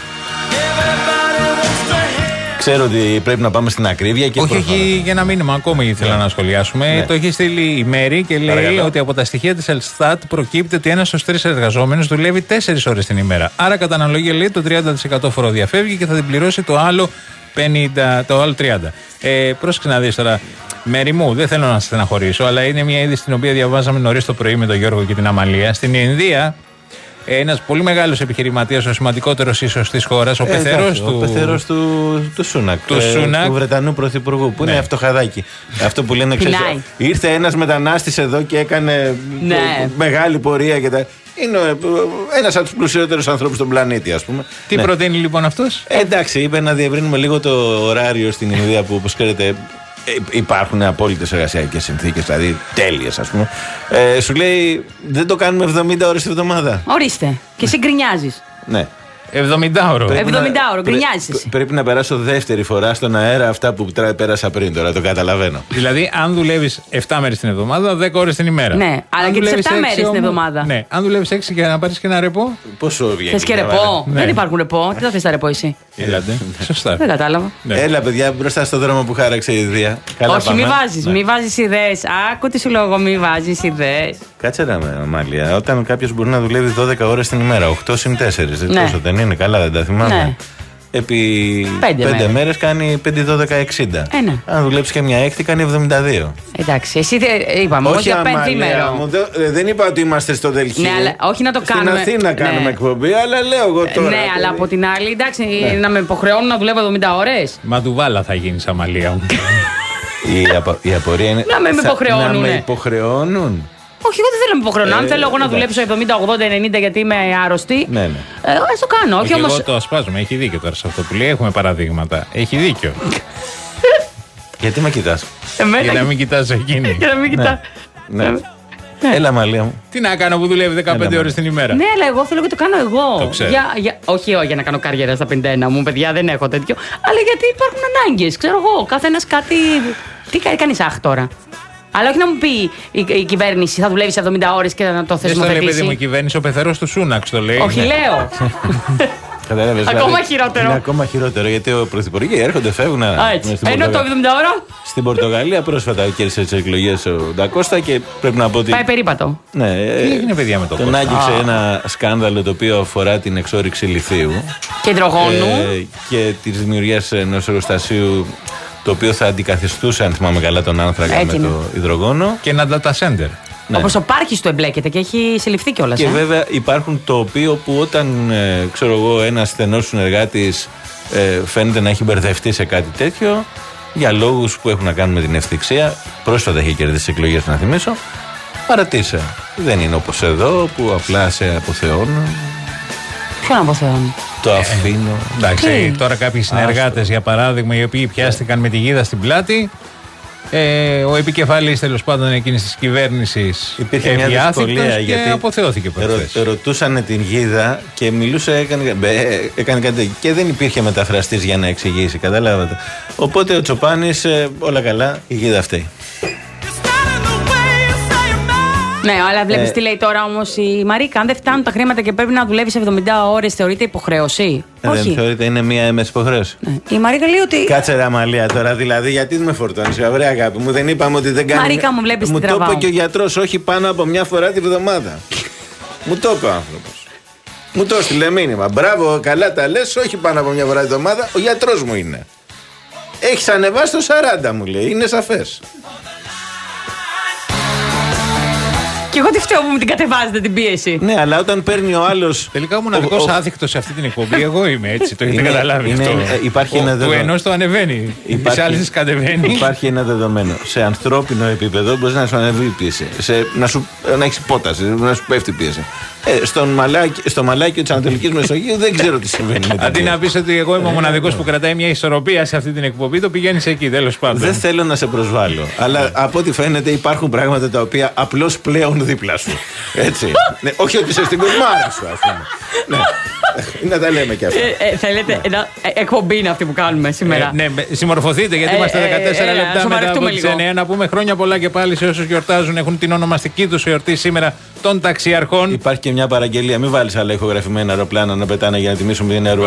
Ξέρω ότι πρέπει να πάμε στην ακρίβεια και όχι, όχι, για ένα μήνυμα ακόμη ήθελα yeah. να σχολιάσουμε. Ναι. Το έχει στείλει η Μέρη και λέει Παρακαλώ. ότι από τα στοιχεία της Ελστάτ προκύπτει ότι ένας στους τρεις εργαζόμενους δουλεύει τέσσερις ώρες την ημέρα. Άρα, κατά αναλογία, λέει, το τριάντα τοις εκατό φοροδιαφεύγει και θα την πληρώσει το άλλο πενήντα, το άλλο τριάντα. Ε, πρόσεξε να δεις τώρα. Μέρη μου, δεν θέλω να στεναχωρήσω, αλλά είναι μια είδηση την οποία διαβάζαμε νωρίς το πρωί με τον Γιώργο και την Αμαλία. Στην Ινδία, ένας πολύ μεγάλος επιχειρηματίας, ο σημαντικότερος ίσως της χώρας, ο ε, πεθερός του. Ο πεθερός του, του Σούνακ. Του, ε, Σούνακ. Του Βρετανού Πρωθυπουργού, που ναι. είναι φτωχαδάκι. Αυτό που λένε, ξέρεις, ήρθε ένας μετανάστης εδώ και έκανε ναι. μεγάλη πορεία και τα. Είναι ένας από τους πλουσιότερους ανθρώπους στον πλανήτη, ας πούμε. Τι ναι. προτείνει λοιπόν αυτός? Ε, εντάξει, είπε να διευρύνουμε λίγο το ωράριο στην Ινδία που, όπως ξέρετε, υπάρχουν απόλυτες εργασιακές συνθήκες, δηλαδή τέλειες, ας πούμε. Ε, σου λέει δεν το κάνουμε εβδομήντα ώρες τη εβδομάδα. Ορίστε. Και εσύ γκρινιάζεις. Ναι. εβδομήντα ώρο. εβδομήντα ώρο, γκρινιάζεις εσύ. Πρέπει να περάσω δεύτερη φορά στον αέρα αυτά που πέρασα πριν, τώρα το καταλαβαίνω. Δηλαδή, αν δουλεύεις επτά μέρες την εβδομάδα, δέκα ώρες την ημέρα. Ναι, αλλά αν και τις επτά μέρες την εβδομάδα. Ναι, αν δουλεύεις έξι και να πάρεις και ένα ρεπό. Πόσο βγαίνει? Θες και ρεπό? Ναι. Δεν υπάρχουν ρεπό. Τι θα θες τα ρεπό εσύ? Έλατε. Σωστά. Δεν κατάλαβα. Ναι. Έλα, παιδιά, μπροστά στον δρόμο που χάραξε η Ιδρία. Όχι, μη βάζεις, ναι. μη βάζεις ιδέες. Άκου τι σου λέω, μη βάζεις ιδέες. Κάτσε να με, Αμάλια. Όταν κάποιος μπορεί να δουλεύει δώδεκα ώρες την ημέρα, οκτώ συν τέσσερα, ναι. τόσο δεν είναι? Καλά, δεν τα θυμάμαι. Ναι. Επί πέντε, πέντε μέρες κάνει πέντε δώδεκα εξήντα. Ε, ναι. Αν δουλέψει και μια έκτη κάνει εβδομήντα δύο. Εντάξει, εσύ είπαμε όχι για πεντήμερο. Δεν είπα ότι είμαστε στο Δελχείο. Ναι, αλλά όχι να το κάνουμε. Στην Αθήνα κάνουμε ναι. εκπομπή, αλλά λέω εγώ τώρα. Ναι, αλλά από την άλλη, εντάξει, ναι. να με υποχρεώνουν να δουλεύω εβδομήντα ώρες. Μα ντουβάλα θα γίνει, Αμαλία μου. η, απο, η απορία είναι. Να με, με υποχρεώνουν. Να με υποχρεώνουν. Όχι, εγώ δεν θέλω να με υποχρεώνω. Αν Ε, θέλω εγώ να εντάξει. δουλέψω εβδομήντα, ογδόντα, ενενήντα γιατί είμαι άρρωστη. Ναι, ναι. Ε, ας το κάνω. Όχι Όχι, όμως. εγώ το ασπάζομαι. Έχει δίκιο τώρα σε αυτό που λέει. Έχουμε παραδείγματα. Έχει δίκιο. Γιατί με κοιτάς? Εμένα- Για να μην κοιτάς εκείνη. Για να μην κοιτά. Ναι. Έλα, Μαλία μου. Τι να κάνω που δουλεύει δεκαπέντε ώρες την ημέρα. Ναι, αλλά εγώ θέλω και το κάνω εγώ. Το ξέρω. Για, για, όχι για να κάνω καριέρα στα πενήντα ένα μου, παιδιά, δεν έχω τέτοιο. Αλλά γιατί υπάρχουν ανάγκες. Ξέρω εγώ, καθένα κάτι. Τι κα- κάνεις άχ τώρα. Αλλά όχι να μου πει η, η κυβέρνηση θα δουλεύει εβδομήντα ώρες και να το Δεν στο λέει, παιδί μου, η θεσμοθετήσει. κυβέρνηση, ο πεθερός του Σούναξ το λέει. Όχι, Ναι. λέω. Κατάλαβες, Ακόμα δηλαδή, χειρότερο. Είναι ακόμα χειρότερο γιατί ο πρωθυπουργοί έρχονται, φεύγουν. Α, να- έτσι. στην Ενώ το Πορτογα- εβδομήντα ώρα Στην Πορτογαλία πρόσφατα κέρδισε τις εκλογές ο Ντακώστα και πρέπει να πω ότι. πάει περίπατο. Ναι, ε, Τι έγινε, παιδιά, με το τον Κώστα? άγγιξε Α. ένα σκάνδαλο το οποίο αφορά την εξόρυξη λιθίου Και υδρογόνου. ε, και τη δημιουργία ενός εργοστασίου το οποίο θα αντικαθιστούσε, αν θυμάμαι καλά, τον άνθρακα Έτσι με είναι. το υδρογόνο. Και ένα data center. Ναι. Όπως ο Πάρχης του εμπλέκεται και έχει συλληφθεί κιόλας. Και ε. βέβαια υπάρχουν τοπίο που όταν ε, ξέρω εγώ, ένας στενός συνεργάτης ε, φαίνεται να έχει μπερδευτεί σε κάτι τέτοιο για λόγους που έχουν να κάνουν με την ευθυξία. Πρόσφατα είχε κερδίσει εκλογές, να θυμίσω. Παρατήσε. Δεν είναι όπως εδώ που απλά σε αποθεώνουν. Ποιον αποθεώνει. Το αφήνω. Εντάξει, Τι? τώρα κάποιοι συνεργάτες, για παράδειγμα, οι οποίοι πιάστηκαν με τη γίδα στην πλάτη. Ε, ο επικεφαλής τέλος πάντων εκείνης της κυβέρνησης Υπήρχε μια ευδιάθυκτος δυσκολία και γιατί αποθεώθηκε προχθές. ρω, ρωτούσαν την γίδα και μιλούσε, έκανε, μπε, έκανε κάτι τέτοιο. Και δεν υπήρχε μεταφραστής για να εξηγήσει, καταλάβατε. Οπότε ο Τσοπάνης, ε, όλα καλά, η γίδα φταίει. Ναι, αλλά βλέπει Ε, τι λέει τώρα όμως η Μαρίκα. Αν δεν φτάνουν τα χρήματα και πρέπει να δουλεύει εβδομήντα ώρες, θεωρείται υποχρέωση. Ε, Όχι. Δεν θεωρείται είναι μία έμεση υποχρέωση. Η Μαρίκα λέει ότι. Κάτσε ρε Αμαλία τώρα, δηλαδή γιατί με φορτώνεις, ωραία αγάπη μου, δεν είπαμε ότι δεν κάνει. Μαρίκα μου, βλέπεις Μου τι το είπε τραβάω. και ο γιατρός, όχι πάνω από μια φορά τη βδομάδα. Μου το είπε ο άνθρωπος. Μου το έστειλε μήνυμα. Μπράβο, καλά τα λες, όχι πάνω από μια φορά τη βδομάδα, ο γιατρός μου είναι. Έχεις ανεβάσει το σαράντα, μου λέει, είναι σαφές. Και εγώ τι φταίω που μου την κατεβάζετε την πίεση. Ναι, αλλά όταν παίρνει ο άλλος. Τελικά ο μοναδικός άδεικτος σε αυτή την εκπομπή, εγώ είμαι έτσι. Το έχετε Είναι- καταλάβει είναι- αυτό. ε, υπάρχει Ο- ένα του δεδομένο. ενός το ανεβαίνει. Της άλλης κατεβαίνει. Υπάρχει ένα δεδομένο. Σε ανθρώπινο επίπεδο μπορεί να σου ανεβεί η πίεση. Σε, να, σου, να έχει υπόταση, να σου πέφτει η πίεση. Ε, στον μαλάκι, στο μαλάκι τη Ανατολική Μεσογείου δεν ξέρω τι συμβαίνει με την Αντί να πίεση. πεις ότι εγώ είμαι ο μοναδικός που κρατάει μια ισορροπία σε αυτή την εκπομπή, το πηγαίνεις εκεί, τέλος πάντων. Δεν θέλω να σε προσβάλλω. Αλλά από ό,τι φαίνεται υπάρχουν πράγματα τα οποία απλώ πλέον δίπλα σου. Έτσι. Ναι, όχι ότι είσαι στην κοσμάρα σου, α πούμε. Ναι. Να τα λέμε κι αυτά. Ε, ε, θέλετε. ένα- ε, εκπομπή είναι αυτή που κάνουμε σήμερα. Ε, ναι, με- συμμορφωθείτε γιατί Ε, είμαστε ε, δεκατέσσερα ε, ε, λεπτά μετά από σοβαρευτούμε τις λίγο. εννιά. Να πούμε χρόνια πολλά και πάλι σε όσους γιορτάζουν. Έχουν την ονομαστική τους εορτή σήμερα των ταξιαρχών. Υπάρχει και μια παραγγελία. Μην βάλει άλλα ηχογραφημένα αεροπλάνα να πετάνε για να τιμήσουν μηδενέρου.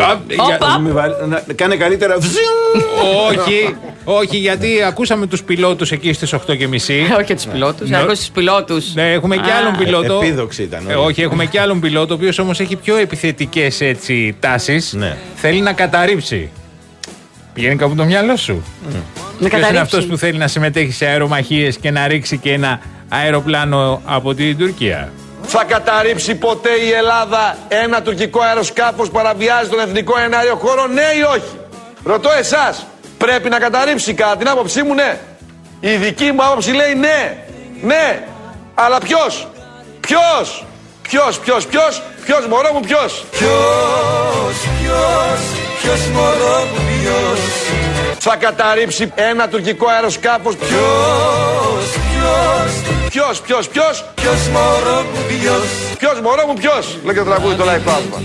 Κάνε καλύτερα. όχι, όχι, γιατί ακούσαμε τους πιλότους εκεί στις οκτώ και μισή. Όχι τους πιλότους, Ναι. ακούς τους πιλότους. Ναι, έχουμε και άλλον πιλότο. Επίδοξη ήταν. Ε, όχι, έχουμε και άλλον πιλότο, ο οποίος όμως έχει πιο επιθετικές έτσι τάσεις. Ναι. Θέλει να καταρρύψει. Πηγαίνει κάπου το μυαλό σου. Να Ποιος είναι καταρρύψει. αυτός που θέλει να συμμετέχει σε αερομαχίες και να ρίξει και ένα αεροπλάνο από την Τουρκία? Θα καταρρύψει ποτέ η Ελλάδα ένα τουρκικό αεροσκάφος που παραβιάζει τον εθνικό εναέριο χώρο, ναι ή όχι? Ρωτώ εσάς, πρέπει να καταρρύψει? Κατά την άποψή μου, ναι. Η δική μου άποψη λέει ναι. Ναι. Αλλά ποιος? Ποιος? Ποιος, ποιος, ποιος? Ποιος, μωρό μου, ποιος? Ποιος, ποιος, ποιος, μωρό μου, ποιος? Θα καταρρύψει ένα τουρκικό αεροσκάφος. Ποιος, ποιος, ποιος, ποιος, ποιος? Ποιος, μωρό μου, ποιος? Ποιος, μωρό μου, ποιος? Λέει και το τραγούδι το Live Plasma.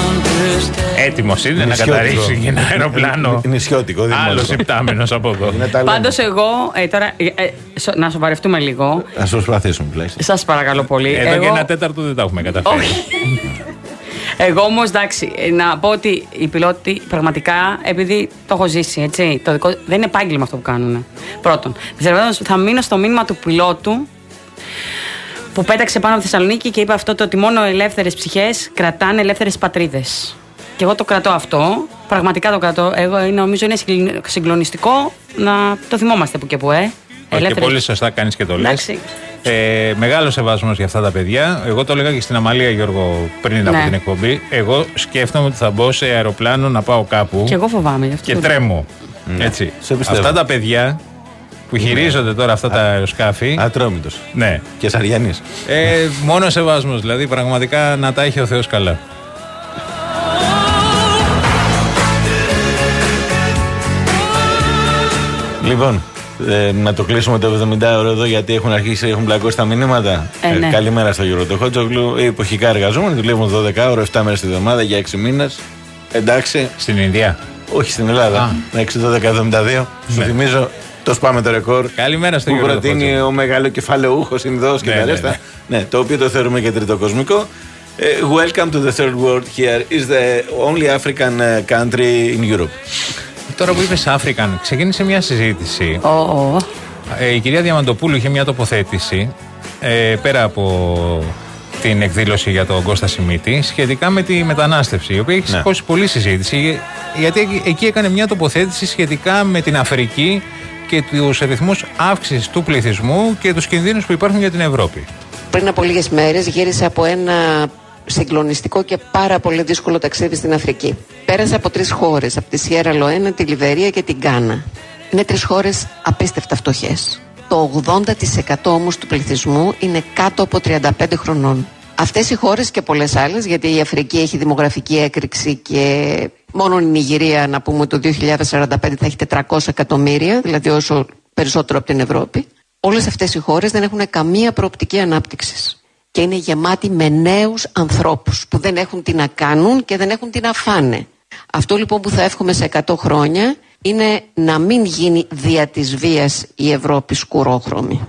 Έτοιμος είναι να Νησιώτικο. καταρρύψει και ένα αεροπλάνο. Νησιώτικο, δεν είναι Άλλος μόνο. υπτάμενος από εδώ. Πάντως εγώ, ε, τώρα, ε, ε, σο- να σοβαρευτούμε λίγο. Α προσπαθήσουμε τουλάχιστον. Σας παρακαλώ πολύ. Εδώ Εγώ- και ένα τέταρτο δεν τα έχουμε καταφέρει. Εγώ όμως, εντάξει, ε, να πω ότι οι πιλότοι πραγματικά, επειδή το έχω ζήσει, έτσι, το δικό, δεν είναι επάγγελμα αυτό που κάνουν. Πρώτον. Δεύτερον, θα μείνω στο μήνυμα του πιλότου που πέταξε πάνω από τη Θεσσαλονίκη και είπε αυτό το ότι μόνο ελεύθερες ψυχές κρατάνε ελεύθερες πατρίδες. Και εγώ το κρατώ αυτό, πραγματικά το κρατώ. Εγώ νομίζω είναι συγκλ- συγκλονιστικό να το θυμόμαστε που και που, ε. Όχι, και Ελεύθερες- πολύ σωστά κάνεις και το λες. Εντάξει. Ε, μεγάλο σεβασμός για αυτά τα παιδιά. Εγώ το έλεγα και στην Αμαλία, Γιώργο, πριν από Ναι. την εκπομπή. Εγώ σκέφτομαι ότι θα μπω σε αεροπλάνο να πάω κάπου Και εγώ φοβάμαι γι' αυτό. και τρέμω. Έτσι. Σε πιστεύω. Αυτά τα παιδιά που χειρίζονται τώρα αυτά τα αεροσκάφη. Ατρόμητος. Ναι. Και Σαριανής. Ε, μόνο σεβασμός, δηλαδή πραγματικά να τα έχει ο Θεός καλά. Λοιπόν, ε, να το κλείσουμε το εβδομήντα ώρο εδώ, γιατί έχουν αρχίσει, έχουν μπλακώσει τα μηνύματα. Ε, ναι. ε, καλημέρα στο Γιώργο Χότσογλου. Οι εποχικά εργαζόμενοι δουλεύουν δώδεκα ώρες, επτά μέρες τη εβδομάδα για έξι μήνες. Εντάξει. Στην Ινδία. Όχι, στην Ελλάδα. έξι, δώδεκα, εβδομήντα δύο. Σου Ναι. θυμίζω, το σπάμε το ρεκόρ. Καλημέρα στο που Γιώργο προτείνει Χότσογλου. ο μεγαλοκεφαλαιούχος Ινδός και Ναι, τα ναι, ρέστα. ναι. Ναι, το οποίο το θεωρούμε και τριτοκοσμικό. Ε, welcome to the third world. Here is the only African uh, country in Europe. Τώρα που είπες Αφρικαν, ξεκίνησε μια συζήτηση. Oh, oh. Ε, η κυρία Διαμαντοπούλου είχε μια τοποθέτηση ε, πέρα από την εκδήλωση για τον Κώστα Σιμίτη σχετικά με τη μετανάστευση, η οποία έχει Ναι. σηκώσει πολλή συζήτηση, γιατί εκεί- εκεί έκανε μια τοποθέτηση σχετικά με την Αφρική και τους ρυθμούς αύξησης του πληθυσμού και τους κινδύνους που υπάρχουν για την Ευρώπη. Πριν από λίγες μέρες γύρισα από ένα συγκλονιστικό και πάρα πολύ δύσκολο ταξίδι στην Αφρική. Πέρασα από τρεις χώρες, από τη Σιέρα Λοένα, τη Λιβερία και την Γκάνα. Είναι τρεις χώρες απίστευτα φτωχές. Το ογδόντα τοις εκατό όμως του πληθυσμού είναι κάτω από τριάντα πέντε χρονών. Αυτές οι χώρες και πολλές άλλες, γιατί η Αφρική έχει δημογραφική έκρηξη και μόνο η Νιγηρία, να πούμε, το δύο χιλιάδες σαράντα πέντε θα έχει τετρακόσια εκατομμύρια, δηλαδή όσο περισσότερο από την Ευρώπη. Όλες αυτές οι χώρες δεν έχουν καμία προοπτική ανάπτυξης. Και είναι γεμάτη με νέους ανθρώπους που δεν έχουν τι να κάνουν και δεν έχουν τι να φάνε. Αυτό λοιπόν που θα εύχομαι σε εκατό χρόνια είναι να μην γίνει δια της βίας η Ευρώπη σκουρόχρωμη.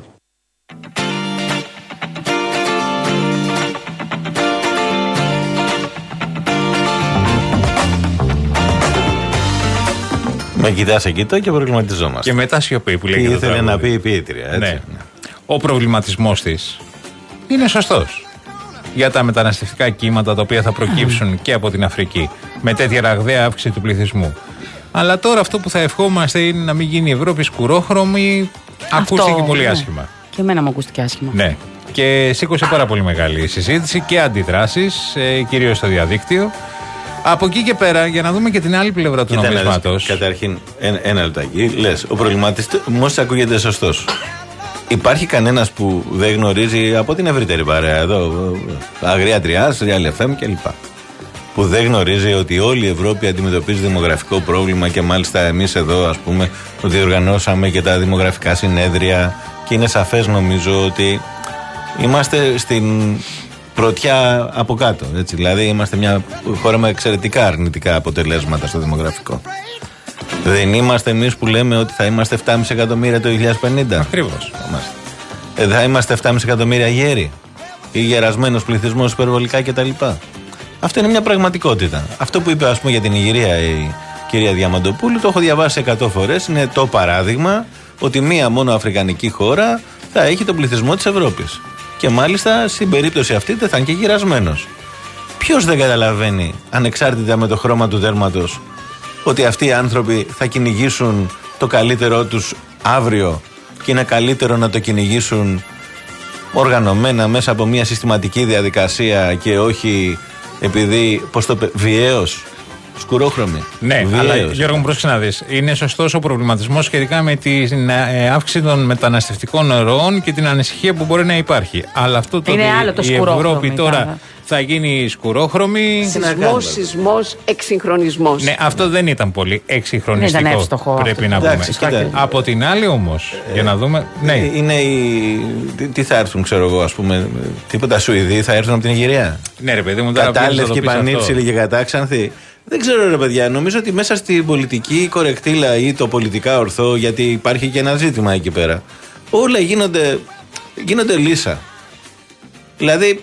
Με κοιτάς εκεί το και προβληματιζόμαστε. Και μετά σιωπή που Τι λέγεται. το ήθελε τραγούδι. να πει η ποιήτρια, έτσι. Ναι. Ο προβληματισμός της είναι σωστός για τα μεταναστευτικά κύματα τα οποία θα προκύψουν και από την Αφρική με τέτοια ραγδαία αύξηση του πληθυσμού. Αλλά τώρα αυτό που θα ευχόμαστε είναι να μην γίνει η Ευρώπη σκουρόχρωμη. Ακούστηκε πολύ ναι. άσχημα. Και εμένα μου ακούστηκε άσχημα. Ναι. Και σήκωσε πάρα πολύ μεγάλη συζήτηση και αντιδράσεις, ε, κυρίως στο διαδίκτυο. Από εκεί και πέρα, για να δούμε και την άλλη πλευρά του Κοίτα να δεις, νομίσματος. Καταρχήν, ένα, ένα λεπτάκι. Λες, ο προβληματισμός ακούγεται σωστός. Υπάρχει κανένας που δεν γνωρίζει από την ευρύτερη παρέα εδώ, Αγρία Τριάς, Real εφ εμ κλπ. Που δεν γνωρίζει ότι όλη η Ευρώπη αντιμετωπίζει δημογραφικό πρόβλημα και μάλιστα εμείς εδώ, ας πούμε, ότι διοργανώσαμε και τα δημογραφικά συνέδρια και είναι σαφές νομίζω ότι είμαστε στην πρωτιά από κάτω. Έτσι. Δηλαδή είμαστε μια χώρα με εξαιρετικά αρνητικά αποτελέσματα στο δημογραφικό. Δεν είμαστε εμείς που λέμε ότι θα είμαστε επτά κόμμα πέντε εκατομμύρια το δύο χιλιάδες πενήντα. Ακριβώς. Ε, θα είμαστε επτά κόμμα πέντε εκατομμύρια γέροι ή γερασμένος πληθυσμός υπερβολικά κτλ. Αυτό είναι μια πραγματικότητα. Αυτό που είπε, ας πούμε, για την Ιγυρία η κυρία Διαμαντοπούλου, το έχω διαβάσει εκατό φορές. Είναι το παράδειγμα ότι μία μόνο αφρικανική χώρα θα έχει τον πληθυσμό της Ευρώπης. Και μάλιστα στην περίπτωση αυτή δεν θα είναι και γυρασμένος. Ποιος δεν καταλαβαίνει, ανεξάρτητα με το χρώμα του δέρματος, ότι αυτοί οι άνθρωποι θα κυνηγήσουν το καλύτερό τους αύριο και είναι καλύτερο να το κυνηγήσουν οργανωμένα μέσα από μια συστηματική διαδικασία και όχι επειδή, πώς το είπε, βιαίως, σκουρόχρωμη. Ναι, Βιαίως. αλλά Γιώργο μου, πρόσεξε να δεις. Είναι σωστός ο προβληματισμός σχετικά με την ε, αύξηση των μεταναστευτικών ροών και την ανησυχία που μπορεί να υπάρχει. Αλλά αυτό το Είναι ότι άλλο το η σκουρόχρωμη, Ευρώπη τώρα βέβαια. θα γίνει σκουρόχρωμη. Σεισμός, σεισμός, εξυγχρονισμός. Ναι, αυτό δεν ήταν πολύ εξυγχρονιστικό. Δεν ήταν εύστοχο πρέπει αυτό. να πούμε. Εντάξει, κοίτα. Από την άλλη όμως, για να δούμε. Ναι, Ε, Είναι οι. Τι, τι θα έρθουν, ξέρω εγώ, ας πούμε. Τίποτα Σουηδοί θα έρθουν από την Ιγυρία. ναι, ρε παιδί μου, τώρα Κατάλευκοι, και πανύψηλοι και κατάξανθοι. Δεν ξέρω, ρε παιδιά. Νομίζω ότι μέσα στην πολιτική κορεκτήλα ή το πολιτικά ορθό, γιατί υπάρχει και ένα ζήτημα εκεί πέρα, όλα γίνονται, γίνονται λύσα. Δηλαδή,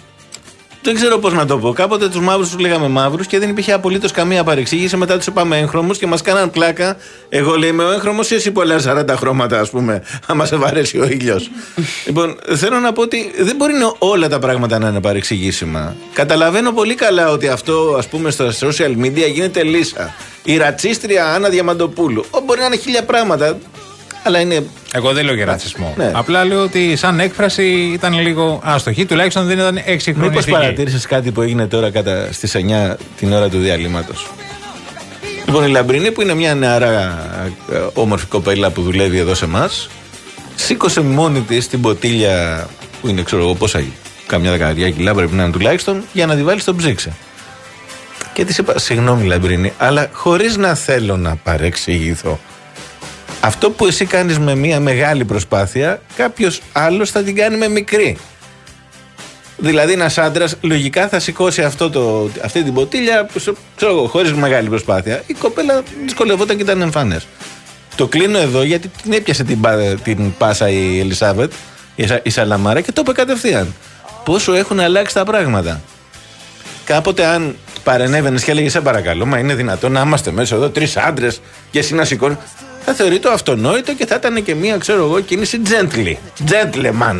δεν ξέρω πώς να το πω. Κάποτε τους μαύρους τους λέγαμε μαύρους και δεν υπήρχε απολύτως καμία παρεξήγηση. Μετά τους είπαμε έγχρωμους και μας κάναν πλάκα. Εγώ λέει είμαι ο έγχρωμος ή εσύ πολλά σαράντα χρώματα, ας πούμε, άμα σε βαρέσει ο ήλιος. Λοιπόν, θέλω να πω ότι δεν μπορεί να όλα τα πράγματα να είναι παρεξηγήσιμα. Καταλαβαίνω πολύ καλά ότι αυτό, ας πούμε, στα social media γίνεται λύσα. Η ρατσίστρια Άννα Διαμαντοπούλου. Ό, μπορεί να είναι χίλια πράγματα. Αλλά είναι. Εγώ δεν λέω για ρατσισμό. Ναι. Απλά λέω ότι σαν έκφραση ήταν λίγο άστοχη, τουλάχιστον δεν ήταν Μήπως εξυγχρονιστική. παρατήρησες κάτι που έγινε τώρα κατά στις εννιά την ώρα του διαλύματος? Λοιπόν, η Λαμπρινή, που είναι μια νεαρά όμορφη κοπέλα που δουλεύει εδώ σε εμάς, σήκωσε μόνη της την ποτήλια που είναι, ξέρω εγώ πόσα, καμιά δεκαετία κιλά πρέπει να είναι τουλάχιστον, για να τη βάλει στον ψήξε. Και της είπα, συγγνώμη Λαμπρινή, αλλά χωρίς να θέλω να παρεξηγηθώ, αυτό που εσύ κάνεις με μια μεγάλη προσπάθεια, κάποιος άλλος θα την κάνει με μικρή. Δηλαδή, ένας άντρας λογικά θα σηκώσει αυτό το, αυτή την ποτήλια, ξέρω εγώ, χωρίς μεγάλη προσπάθεια. Η κοπέλα δυσκολευόταν και ήταν εμφανές. Το κλείνω εδώ γιατί την έπιασε την, την πάσα η Ελισάβετ, η, η Σαλαμάρα, και το είπε κατευθείαν. Πόσο έχουν αλλάξει τα πράγματα. Κάποτε, αν παρενέβαινες και έλεγες, σε παρακαλώ, μα είναι δυνατόν να είμαστε μέσα εδώ τρεις άντρες και εσύ να σηκώνεις, θα θεωρεί το αυτονόητο και θα ήταν και μία, ξέρω εγώ, κίνηση gently. Gentleman.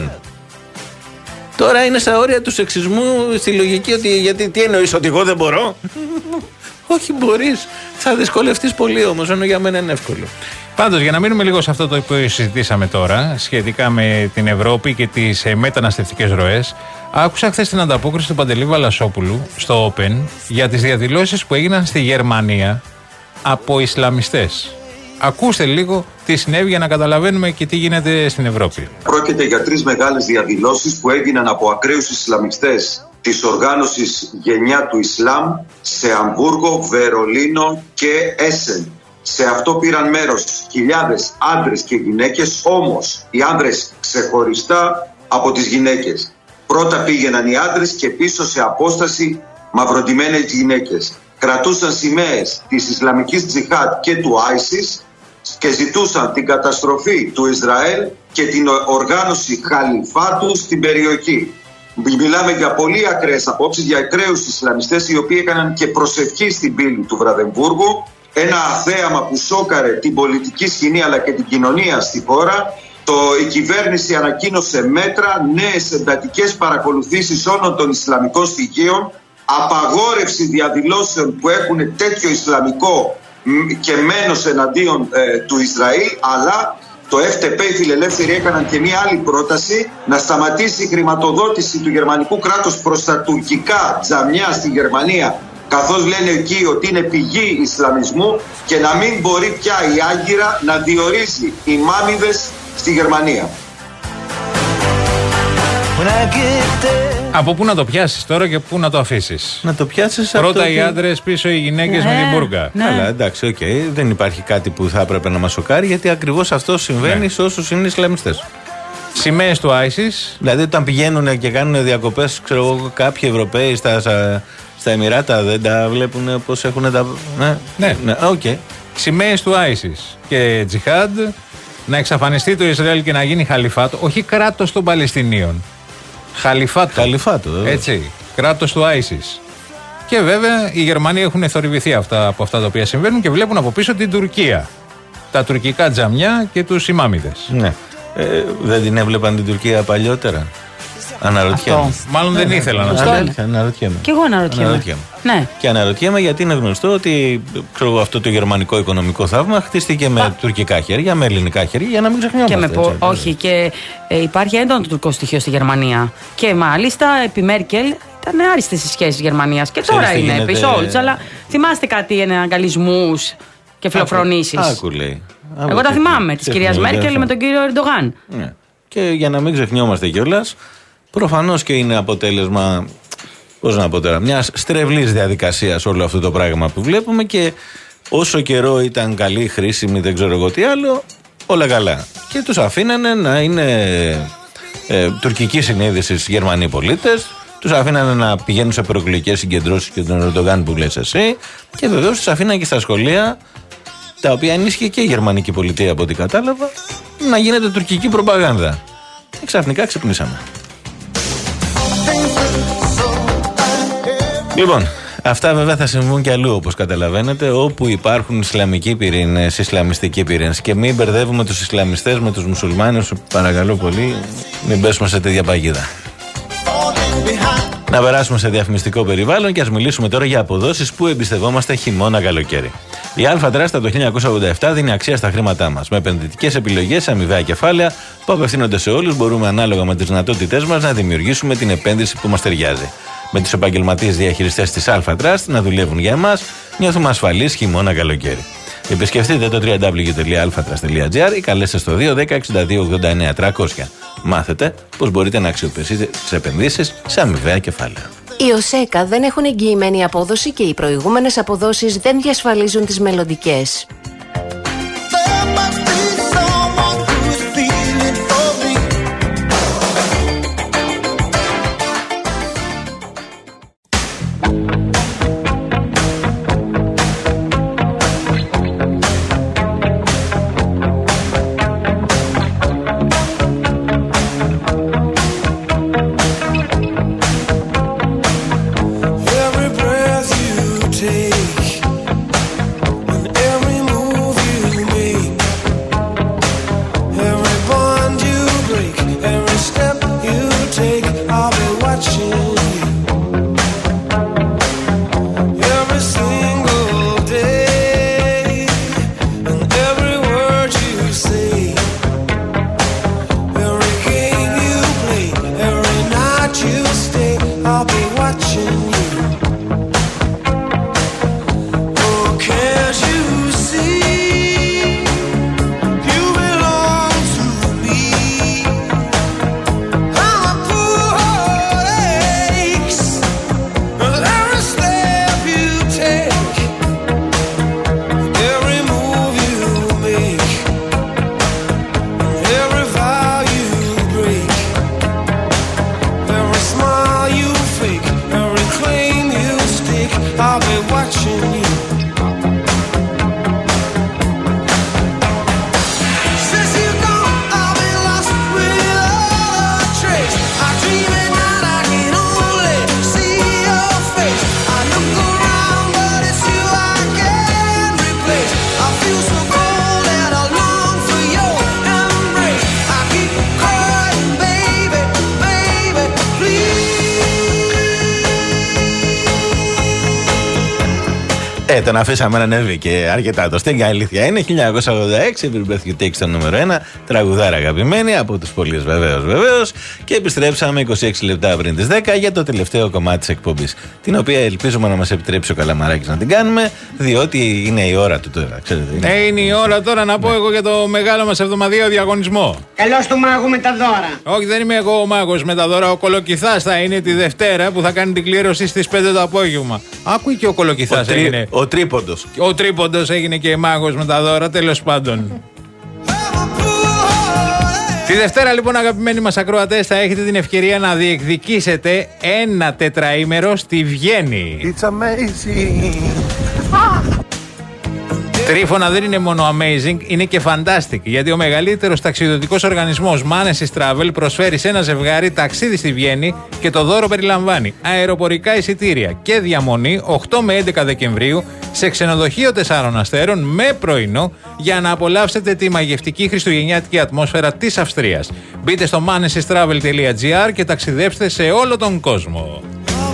Τώρα είναι στα όρια του σεξισμού, στη λογική ότι γιατί τι εννοείς, ότι εγώ δεν μπορώ. Όχι, μπορείς. Θα δυσκολευτείς πολύ όμως, ενώ για μένα είναι εύκολο. Πάντως, για να μείνουμε λίγο σε αυτό το που συζητήσαμε τώρα, σχετικά με την Ευρώπη και τις ε, μεταναστευτικές ροές, άκουσα χθες την ανταπόκριση του Παντελή Βαλασόπουλου στο Open για τις διαδηλώσεις που έγιναν στη Γερμανία από Ισλαμιστές. Ακούστε λίγο τι συνέβη για να καταλαβαίνουμε και τι γίνεται στην Ευρώπη. Πρόκειται για τρεις μεγάλες διαδηλώσεις που έγιναν από ακραίους Ισλαμιστές της οργάνωσης Γενιά του Ισλάμ σε Αμβούργο, Βερολίνο και Έσεν. Σε αυτό πήραν μέρος χιλιάδες άντρες και γυναίκες, όμως οι άντρες ξεχωριστά από τις γυναίκες. Πρώτα πήγαιναν οι άντρες και πίσω σε απόσταση μαυροντημένες γυναίκες. Κρατούσαν σημαίες της Ισλαμικής Τζιχάντ και του Άισις και ζητούσαν την καταστροφή του Ισραήλ και την οργάνωση χαλιφάτου στην περιοχή. Μιλάμε για πολύ ακραίες απόψεις, για ακραίους Ισλαμιστές οι οποίοι έκαναν και προσευχή στην πύλη του Βραδεμβούργου. Ένα θέαμα που σόκαρε την πολιτική σκηνή αλλά και την κοινωνία στη χώρα. Το, η κυβέρνηση ανακοίνωσε μέτρα, νέες εντατικές παρακολουθήσεις όλων των Ισλαμικών στοιχείων, απαγόρευση διαδηλώσεων που έχουν τέτοιο Ισλαμικό και μένος εναντίον ε, του Ισραήλ, αλλά το εφ ντι πι, οι φιλελεύθεροι, έκαναν και μία άλλη πρόταση, να σταματήσει η χρηματοδότηση του γερμανικού κράτους προς τα τουρκικά τζαμιά στη Γερμανία, καθώς λένε εκεί ότι είναι πηγή Ισλαμισμού, και να μην μπορεί πια η Άγκυρα να διορίζει ημάμιδες στη Γερμανία. Από πού να το πιάσεις τώρα και πού να το αφήσεις? Να το πιάσεις. Πρώτα οι ότι... άντρες, πίσω οι γυναίκες, ναι, με την μπουργκα. Ναι. Καλά, εντάξει, οκ. Okay. Δεν υπάρχει κάτι που θα έπρεπε να μας σοκάρει, γιατί ακριβώς αυτό συμβαίνει, ναι, σε όσους είναι Ισλαμιστές. Σημαίες του άισις. Δηλαδή, όταν πηγαίνουν και κάνουν διακοπές, ξέρω εγώ, κάποιοι Ευρωπαίοι στα, στα Εμιράτα, δεν τα βλέπουν πώς έχουν τα. Ναι, ναι. ναι, okay. Σημαίες του άισις και τζιχάντ, να εξαφανιστεί το Ισραήλ και να γίνει χαλιφάτο, όχι κράτος των Παλαιστινίων. Χαλιφάτο. Χαλιφάτο, έτσι. Κράτος του άισις. Και βέβαια οι Γερμανοί έχουν θορυβηθεί αυτά, από αυτά τα οποία συμβαίνουν και βλέπουν από πίσω την Τουρκία. Τα τουρκικά τζαμιά και τους ημάμιδες. Ναι. Ε, δεν την έβλεπαν την Τουρκία παλιότερα? Αναρωτιέμαι. Αυτό. Μάλλον δεν ήθελα να το πω. Αναρωτιέμαι. Και εγώ αναρωτιέμαι. αναρωτιέμαι. Ναι. Και αναρωτιέμαι γιατί είναι γνωστό ότι, ξέρω, αυτό το γερμανικό οικονομικό θαύμα χτίστηκε με Α. τουρκικά χέρια, με ελληνικά χέρια, για να μην ξεχνιόμαστε. Και με πο... έτσι, όχι, και ε, υπάρχει έντονο τουρκικό στοιχείο στη Γερμανία. Και μάλιστα επί Μέρκελ ήταν άριστες οι σχέσεις της Γερμανίας. Και τώρα Ξέρεις είναι επί Σόλτς. Αλλά θυμάστε κάτι, εναγκαλισμούς και φιλοφρονήσεις? Άκου, λέει. Εγώ τα θυμάμαι, της κυρίας Μέρκελ με τον κύριο Ερντογάν. Ναι. Και για να μην ξεχνιόμαστε κιόλας, προφανώς και είναι αποτέλεσμα, πώς να πω τώρα, μιας στρεβλής διαδικασίας όλο αυτό το πράγμα που βλέπουμε, και όσο καιρό ήταν καλή, χρήσιμη, δεν ξέρω εγώ τι άλλο, όλα καλά. Και τους αφήνανε να είναι ε, τουρκική συνείδηση Γερμανοί πολίτες, τους αφήνανε να πηγαίνουν σε προεκλογικές συγκεντρώσεις και τον Ερντογάν που λες εσύ, και βεβαίως τους αφήνανε και στα σχολεία, τα οποία ενίσχυε και η γερμανική πολιτεία από ό,τι κατάλαβα, να γίνεται τουρκική προπαγάνδα. Και ξαφνικά ξυπνήσαμε. Λοιπόν, αυτά βέβαια θα συμβούν και αλλού, όπως καταλαβαίνετε, όπου υπάρχουν Ισλαμικοί πυρήνες, Ισλαμιστικοί πυρήνες. Και μην μπερδεύουμε τους Ισλαμιστές με τους μουσουλμάνους, παρακαλώ πολύ, μην πέσουμε σε τέτοια παγίδα. Να περάσουμε σε διαφημιστικό περιβάλλον και ας μιλήσουμε τώρα για αποδόσεις που εμπιστευόμαστε χειμώνα-καλοκαίρι. Η Αλφα Trust από το χίλια εννιακόσια ογδόντα επτά δίνει αξία στα χρήματά μας. Με επενδυτικές επιλογές, αμοιβαία κεφάλαια που απευθύνονται σε όλους, μπορούμε ανάλογα με τις δυνατότητές μας να δημιουργήσουμε την επένδυση που μας ταιριάζει. Με τους επαγγελματίες διαχειριστές της Αλφα Trust να δουλεύουν για εμάς νιώθουμε ασφαλείς χειμώνα καλοκαίρι. Επισκεφτείτε το double-u double-u double-u τελεία αλφατρας τελεία τζι άρ ή καλέστε στο δύο δέκα εξήντα δύο ογδόντα εννέα τριακόσια. Μάθετε πώς μπορείτε να αξιοποιήσετε τις επενδύσεις σε αμοιβαία κεφάλαια. Οι ΟΣΕΚΑ δεν έχουν εγγυημένη απόδοση και οι προηγούμενες αποδόσεις δεν διασφαλίζουν τις μελλοντικές. Ε, τον αφήσαμε να ανέβει και αρκετά το στέγγα, αλήθεια είναι. χίλια εννιακόσια ογδόντα έξι, Every Breath You Take στο νούμερο ένα. Τραγουδάρα αγαπημένη από τους πολλούς, βεβαίως, βεβαίως. Και επιστρέψαμε είκοσι έξι λεπτά πριν τις δέκα για το τελευταίο κομμάτι της εκπομπής. Την οποία ελπίζουμε να μας επιτρέψει ο Καλαμαράκης να την κάνουμε, διότι είναι η ώρα του τώρα, ξέρετε. Είναι, ε, είναι η ώρα τώρα να πω εγώ για το μεγάλο μας εβδομαδιαίο διαγωνισμό. Καλώς του μάγου με τα δώρα. Όχι, δεν είμαι εγώ ο μάγος με τα δώρα. Ο Κολοκυθάς θα είναι τη Δευτέρα που θα κάνει την κλήρωση στις πέντε το απόγευμα. Άκουει και ο Κολοκυθάς ο έγινε. Ο Τρίποντος. Ο Τρίποντος έγινε και μάγος με τα δώρα, τέλος πάντων. Τη Δευτέρα λοιπόν, αγαπημένοι μας ακροατές, θα έχετε την ευκαιρία να διεκδικήσετε ένα τετραήμερο στη Βιέννη. It's amazing. Τρίφωνα, δεν είναι μόνο amazing, είναι και fantastic. Γιατί ο μεγαλύτερος ταξιδιωτικός οργανισμός Manesis Travel προσφέρει σε ένα ζευγάρι ταξίδι στη Βιέννη και το δώρο περιλαμβάνει αεροπορικά εισιτήρια και διαμονή οκτώ με έντεκα Δεκεμβρίου σε ξενοδοχείο τεσσάρων αστέρων με πρωινό για να απολαύσετε τη μαγευτική χριστουγεννιάτικη ατμόσφαιρα της Αυστρίας. Μπείτε στο manesis travel τελεία τζι άρ και ταξιδέψτε σε όλο τον κόσμο.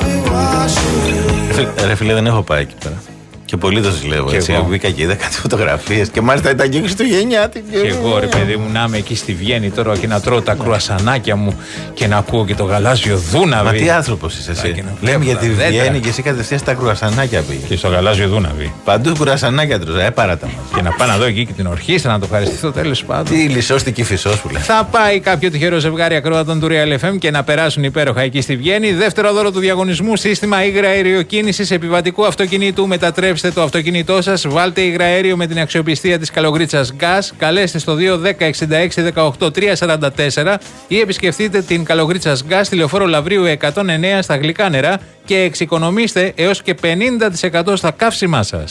Ρε φίλε, δεν έχω πάει εκεί πέρα. Και πολύ το ζηλεύω, έτσι. Εγώ μπήκα και είδα κάτι φωτογραφίες και μάλιστα ήταν και Χριστουγεννιάτικη. Και εγώ, ρε παιδί μου, να είμαι εκεί στη Βιέννη τώρα και να τρώω τα κρουασανάκια μου και να ακούω και το γαλάζιο Δούναβι. Μα τι άνθρωπος είσαι εσύ. Λέμε για τη Βιέννη και εσύ κατευθείαν στα κρουασανάκια πήγε. Και στο γαλάζιο Δούναβι. Παντού κρουασανάκια τρώω, ε, παράτα μας. Και να πάω να δω εκεί και την ορχήστρα, να το ευχαριστηθώ, τέλος πάντων. Τι λισώστηκε φυσός που λέει. Θα πάει κάποιο τυχερό ζευγάρι ακροατών του Real εφ εμ και να περάσουν υπέροχα εκεί στη Βιέννη. Δεύτερο δώρο του διαγωνισμού, σύστημα υγραεριοκίνησης επιβατικού αυτοκινήτου. Μετατρέψτε το αυτοκίνητό σας, βάλτε υγραέριο με την αξιοπιστία της Καλογρίτσας Gas. Καλέστε στο δύο δέκα εξήντα έξι δεκαοκτώ τριακόσια σαράντα τέσσερα ή επισκεφτείτε την Καλογρίτσας Gas στη Λεωφόρο Λαβρίου εκατόν εννέα στα γλυκά νερά και εξοικονομήστε έως και πενήντα τοις εκατό στα καύσιμά σας.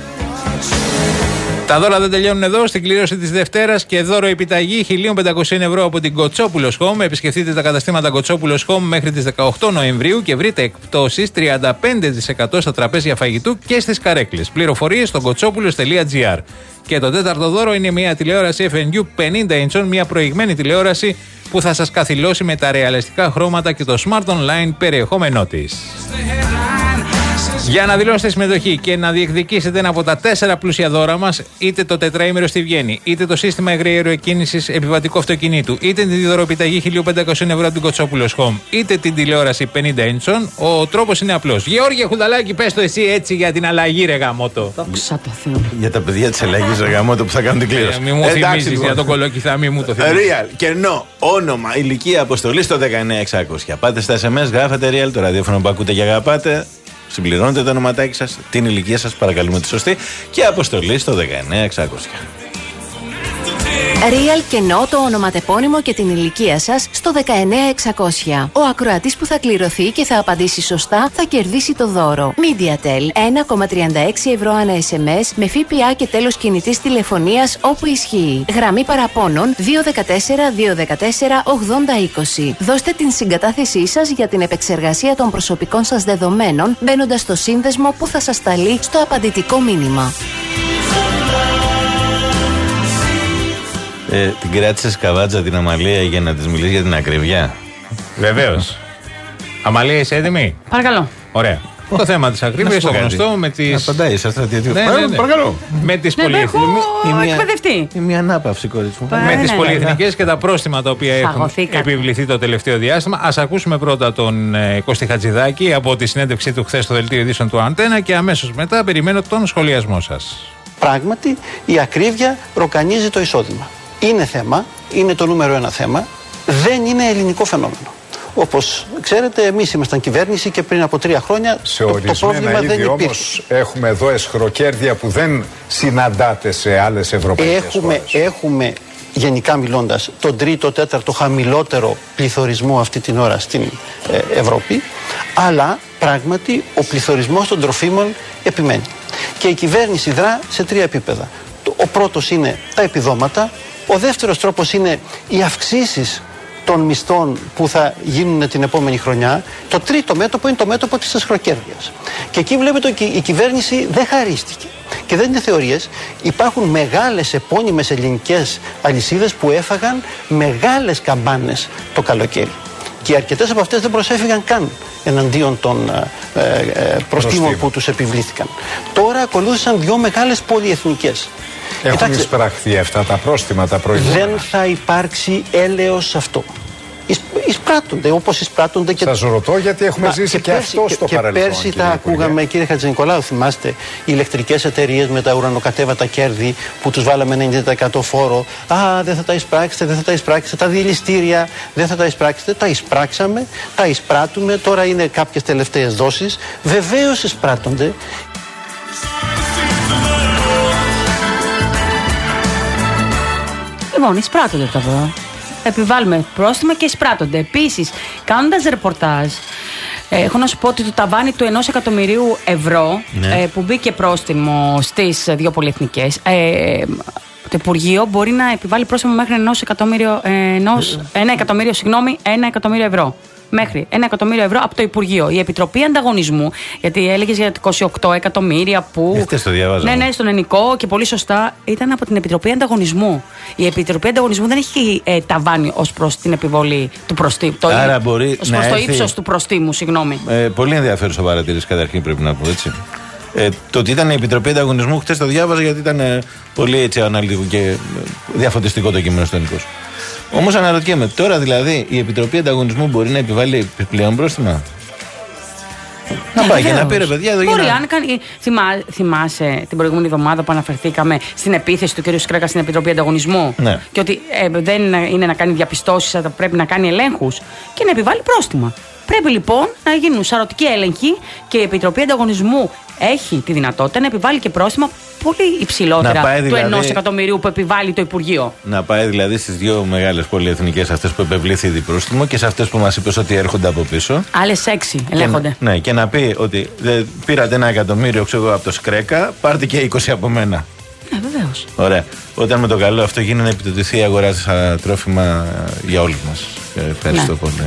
Τα δώρα δεν τελειώνουν εδώ. Στην κλήρωση της Δευτέρας και δώρο επιταγή χίλια πεντακόσια ευρώ από την Κοτσόπουλος Home. Επισκεφτείτε τα καταστήματα Κοτσόπουλος Home μέχρι τις δεκαοκτώ Νοεμβρίου και βρείτε εκπτώσεις τριάντα πέντε τοις εκατό στα τραπέζια φαγητού και στις καρέκλες. Πληροφορίες στο κοτσόπουλος τελεία τζι άρ. Και το τέταρτο δώρο είναι μια τηλεόραση εφ εν γιου πενήντα ιντσών, μια προηγμένη τηλεόραση που θα σας καθυλώσει με τα ρεαλιστικά χρώματα και το Smart Online περιεχόμενό της. Για να δηλώσετε συμμετοχή και να διεκδικήσετε ένα από τα τέσσερα πλούσια δώρα μας, είτε το τετραήμερο στη Βιέννη, είτε το σύστημα εγρήγορου εκκίνησης επιβατικού αυτοκινήτου, είτε την δωροπιταγή χίλια πεντακόσια ευρώ από την Κοτσόπουλος Home, είτε την τηλεόραση πενήντα ίντσων, ο τρόπος είναι απλός. Γεώργια Χουδαλάκη, πες το εσύ έτσι για την αλλαγή, ρε γαμότο. Δόξα τω Θεώ. Για τα παιδιά της αλλαγής, ρε γαμότο, που θα κάνουν την κλήρωση. Μη μου θυμίζεις για τον κολοκυθά, μη μου το θυμίζεις. Real, κενό, όνομα, ηλικία, αποστολή στο δεκαεννέα εξακόσια. Πάτε στα ες εμ ες, γράφετε Real, το ραδιόφωνο που ακούτε και αγαπάτε. Συμπληρώνετε το ονοματάκι σας, την ηλικία σας, παρακαλούμε τη σωστή, και αποστολή στο δεκαεννέα εξακόσια. Real κενό το ονοματεπώνυμο και την ηλικία σας στο δεκαεννέα εξακόσια. Ο ακροατής που θα κληρωθεί και θα απαντήσει σωστά θα κερδίσει το δώρο. MediaTel ένα κόμμα τριάντα έξι ευρώ ανά ες εμ ες με ΦΠΑ και τέλος κινητής τηλεφωνίας όπου ισχύει. Γραμμή παραπώνων δύο ένα τέσσερα δύο ένα τέσσερα ογδόντα είκοσι. Δώστε την συγκατάθεσή σας για την επεξεργασία των προσωπικών σας δεδομένων μπαίνοντας στο σύνδεσμο που θα σας σταλεί στο απαντητικό μήνυμα. Ε, την κράτησες καβάτζα την Αμαλία για να της μιλήσει για την ακρίβεια? Βεβαίως. Αμαλία, είσαι έτοιμη? Παρακαλώ. Ωραία. Το θέμα της ακρίβειας είναι γνωστό με τις. Απαντάει, σας στρατιωτικό. Ναι, ναι, ναι. Παρακαλώ. Με τις Ναι, πολυεθνικές. έχω εκπαιδευτεί. Είναι μια ανάπαυση, κορίτσι μου. Με τις ναι, πολυεθνικές και τα πρόστιμα τα οποία έχουν Φαγωθήκατε. επιβληθεί το τελευταίο διάστημα. Ας ακούσουμε πρώτα τον ε, Κώστη Χατζηδάκη από τη συνέντευξή του χθες στο δελτίο ειδήσεων του Αντένα και αμέσως μετά περιμένω τον σχολιασμό σας. Πράγματι, η ακρίβεια ροκανίζει το εισόδημα. Είναι θέμα, είναι το νούμερο ένα θέμα, δεν είναι ελληνικό φαινόμενο. Όπως ξέρετε, εμείς ήμασταν κυβέρνηση και πριν από τρία χρόνια σε το, το ορισμένα πρόβλημα είδη δεν υπήρχε. όμως έχουμε εδώ εσχροκέρδεια που δεν συναντάτε σε άλλες ευρωπαϊκές Έχουμε, χώρες. έχουμε γενικά μιλώντας τον τρίτο, τέταρτο χαμηλότερο πληθωρισμό αυτή την ώρα στην ε, Ευρώπη, αλλά πράγματι ο πληθωρισμός των τροφίμων επιμένει. Και η κυβέρνηση δρά σε τρία επίπεδα. Ο πρώτος είναι τα επιδόματα, ο δεύτερος τρόπος είναι οι αυξήσεις των μισθών που θα γίνουν την επόμενη χρονιά. Το τρίτο μέτωπο είναι το μέτωπο της εσχροκέρδειας. Και εκεί βλέπετε ότι η κυβέρνηση δεν χαρίστηκε. Και δεν είναι θεωρίες. Υπάρχουν μεγάλες επώνυμες ελληνικές αλυσίδες που έφαγαν μεγάλες καμπάνες το καλοκαίρι. Και αρκετές από αυτές δεν προσέφηγαν καν εναντίον των ε, ε, προστήμων που τους επιβλήθηκαν. Τώρα ακολούθησαν δύο μεγάλες πολυεθνικές. Έχουν Κοιτάξτε, εισπραχθεί αυτά τα πρόστιμα, τα προηγούμενα. δεν θα υπάρξει έλεος σε αυτό. Εισ, εισπράττονται όπως εισπράττονται και. Σας ρωτώ γιατί έχουμε Μα, ζήσει και, πέρσι, αυτό στο και, παρελθόν. Και πέρσι κύριε τα Υπουργέ. ακούγαμε, κύριε Χατζηνικολάου, θυμάστε, οι ηλεκτρικές εταιρείες με τα ουρανοκατέβατα κέρδη που τους βάλαμε ενενήντα τοις εκατό φόρο. Α, δεν θα τα εισπράξετε, δεν θα τα εισπράξετε. Τα διελιστήρια δεν θα τα εισπράξετε. Τα εισπράξαμε, τα εισπράττουμε. Τώρα είναι κάποιες τελευταίες δόσεις. Βεβαίως εισπράττονται. Λοιπόν, εισπράττονται τα εδώ. Επιβάλλουμε πρόστιμα και εισπράττονται. Επίσης, κάνοντας ρεπορτάζ, ε, έχω να σου πω ότι το ταβάνι του ενός εκατομμυρίου ευρώ Ναι. ε, που μπήκε πρόστιμο στις δύο πολυεθνικές, ε, το Υπουργείο μπορεί να επιβάλλει πρόστιμο μέχρι ενός εκατομμύριο, ε, ενός, ένα εκατομμύριο, συγγνώμη, ένα εκατομμύριο ευρώ. Μέχρι ένα εκατομμύριο ευρώ από το Υπουργείο. Η Επιτροπή Ανταγωνισμού, γιατί έλεγε για είκοσι οκτώ εκατομμύρια που. Χθες το διαβάζαμε. Ναι, ναι, στον ελληνικό και πολύ σωστά ήταν από την Επιτροπή Ανταγωνισμού. Η Επιτροπή Ανταγωνισμού δεν έχει ε, ταβάνι ως προς την επιβολή του προστίμου. Το, Άρα μπορεί ως να προς το έρθει- ύψος του προστίμου, συγγνώμη. Ε, πολύ ενδιαφέρουσα παρατήρηση καταρχήν πρέπει να πω, έτσι. Ε, το ότι ήταν η Επιτροπή Ανταγωνισμού, χτες το διάβαζα γιατί ήταν ε, πολύ έτσι αναλυτικό και ε, διαφωτιστικό το κείμενο στο ελληνικό. Όμως αναρωτιέμαι, τώρα δηλαδή η Επιτροπή Ανταγωνισμού μπορεί να επιβάλλει επιπλέον πρόστιμα? Να πάει και να πει ρε παιδιά εδώ Μπορεί, γίνανε. αν κάνει. Θυμά, θυμάσαι την προηγούμενη εβδομάδα που αναφερθήκαμε στην επίθεση του κ. Σκρέκα στην Επιτροπή Ανταγωνισμού. Ναι. Και ότι ε, δεν είναι να κάνει διαπιστώσεις, αλλά πρέπει να κάνει ελέγχους και να επιβάλλει πρόστιμα. Πρέπει λοιπόν να γίνουν σαρωτικοί έλεγχοι και η Επιτροπή Ανταγωνισμού έχει τη δυνατότητα να επιβάλλει και πρόστιμα πολύ υψηλότερα Να πάει του δηλαδή- ενός εκατομμυρίου που επιβάλλει το Υπουργείο. Να πάει δηλαδή στις δύο μεγάλες πολυεθνικές, αυτές που επευλήθη ήδη πρόστιμο, και σε αυτές που μας είπες ότι έρχονται από πίσω. Άλλες έξι Και ελέγχονται. να, ναι, και να πει ότι δεν πήρατε ένα εκατομμύριο ξέρω εγώ από το Σκρέκα, πάρτε και είκοσι από μένα. Ναι, βεβαίως. Ωραία. Όταν με το καλό αυτό γίνει να επιδοτηθεί η αγορά στα τρόφιμα για όλους μας. Ε, Ευχαριστώ Ναι. πολύ.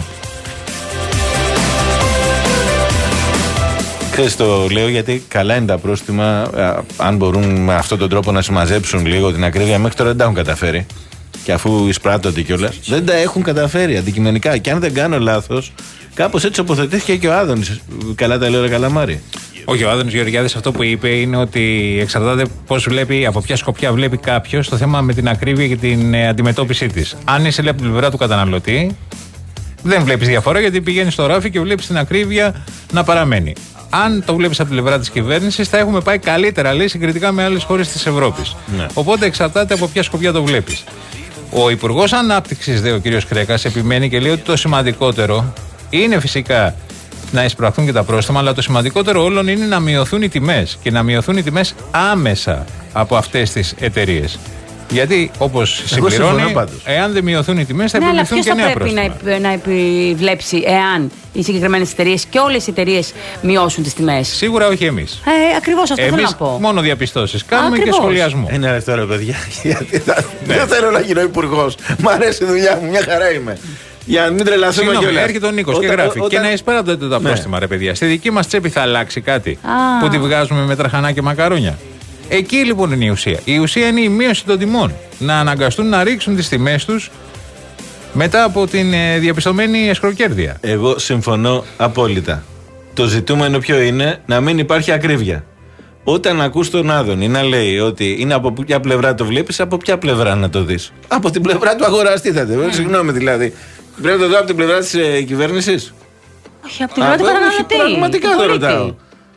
Ξέρεις, το λέω γιατί καλά είναι τα πρόστιμα. Α, αν μπορούν με αυτόν τον τρόπο να συμμαζέψουν λίγο την ακρίβεια, μέχρι τώρα δεν τα έχουν καταφέρει. Και αφού εισπράττονται κιόλας, δεν τα έχουν καταφέρει αντικειμενικά. Και αν δεν κάνω λάθος, κάπως έτσι τοποθετήθηκε και ο Άδωνης. Καλά τα λέω, ρε Καλαμάρη. Όχι, ο Άδωνης Γεωργιάδης αυτό που είπε είναι ότι εξαρτάται πώς βλέπει, από ποια σκοπιά βλέπει κάποιος το θέμα με την ακρίβεια και την ε, αντιμετώπιση της. Αν είσαι από την πλευρά του καταναλωτή, δεν βλέπεις διαφορά γιατί πηγαίνεις στο ράφι και βλέπεις την ακρίβεια να παραμένει. Αν το βλέπεις από την πλευρά της κυβέρνησης, θα έχουμε πάει καλύτερα, λέει, συγκριτικά με άλλες χώρες της Ευρώπης. Ναι. Οπότε εξαρτάται από ποια σκοπιά το βλέπεις. Ο Υπουργός Ανάπτυξης, δε, ο κ. Κρέκας, επιμένει και λέει ότι το σημαντικότερο είναι φυσικά να εισπραχθούν και τα πρόστιμα, αλλά το σημαντικότερο όλων είναι να μειωθούν οι τιμές και να μειωθούν οι τιμές άμεσα από αυτές τις εταιρείες. Γιατί, όπως συμπληρώνει, εάν δεν μειωθούν οι τιμές, θα ναι, επιβληθούν και νέα πρόστιμα. Αλλά ποιος θα πρέπει να, να επιβλέψει εάν οι συγκεκριμένες εταιρείες και όλες οι εταιρείες μειώσουν τις τιμές? Σίγουρα όχι εμείς. Ε, ακριβώς αυτό εμείς θέλω να πω. Μόνο διαπιστώσεις κάνουμε. Ακριβώς. Και σχολιασμό. Ένα λεπτό ρε παιδιά. Γιατί δεν θέλω να γίνω υπουργός. Μ' αρέσει η δουλειά μου, μια χαρά είμαι. Για να μην τρελαθούμε κιόλας. Έρχεται ο Νίκος και γράφει. Όταν... Και να εισπράττετε τα πρόστιμα, ναι. Ρε παιδιά. Στη δική μας τσέπη θα αλλάξει κάτι Α. που τη βγάζουμε με τραχανά και μακαρόνια. Εκεί λοιπόν είναι η ουσία. Η ουσία είναι η μείωση των τιμών. Να αναγκαστούν να ρίξουν τις τιμές τους μετά από την ε, διαπιστωμένη εσχροκέρδεια. Εγώ συμφωνώ απόλυτα. Το ζητούμενο ποιο είναι? Να μην υπάρχει ακρίβεια. Όταν ακούς τον Άδωνη να λέει ότι είναι από ποια πλευρά το βλέπεις, από ποια πλευρά να το δεις? Από την πλευρά του αγοραστή θα το. Συγγνώμη δηλαδή. Πρέπει να το δω από την πλευρά της ε, κυβέρνησης. Όχι, από την πλευρά του καταναλωτή. Πραγματικά το ρωτάω.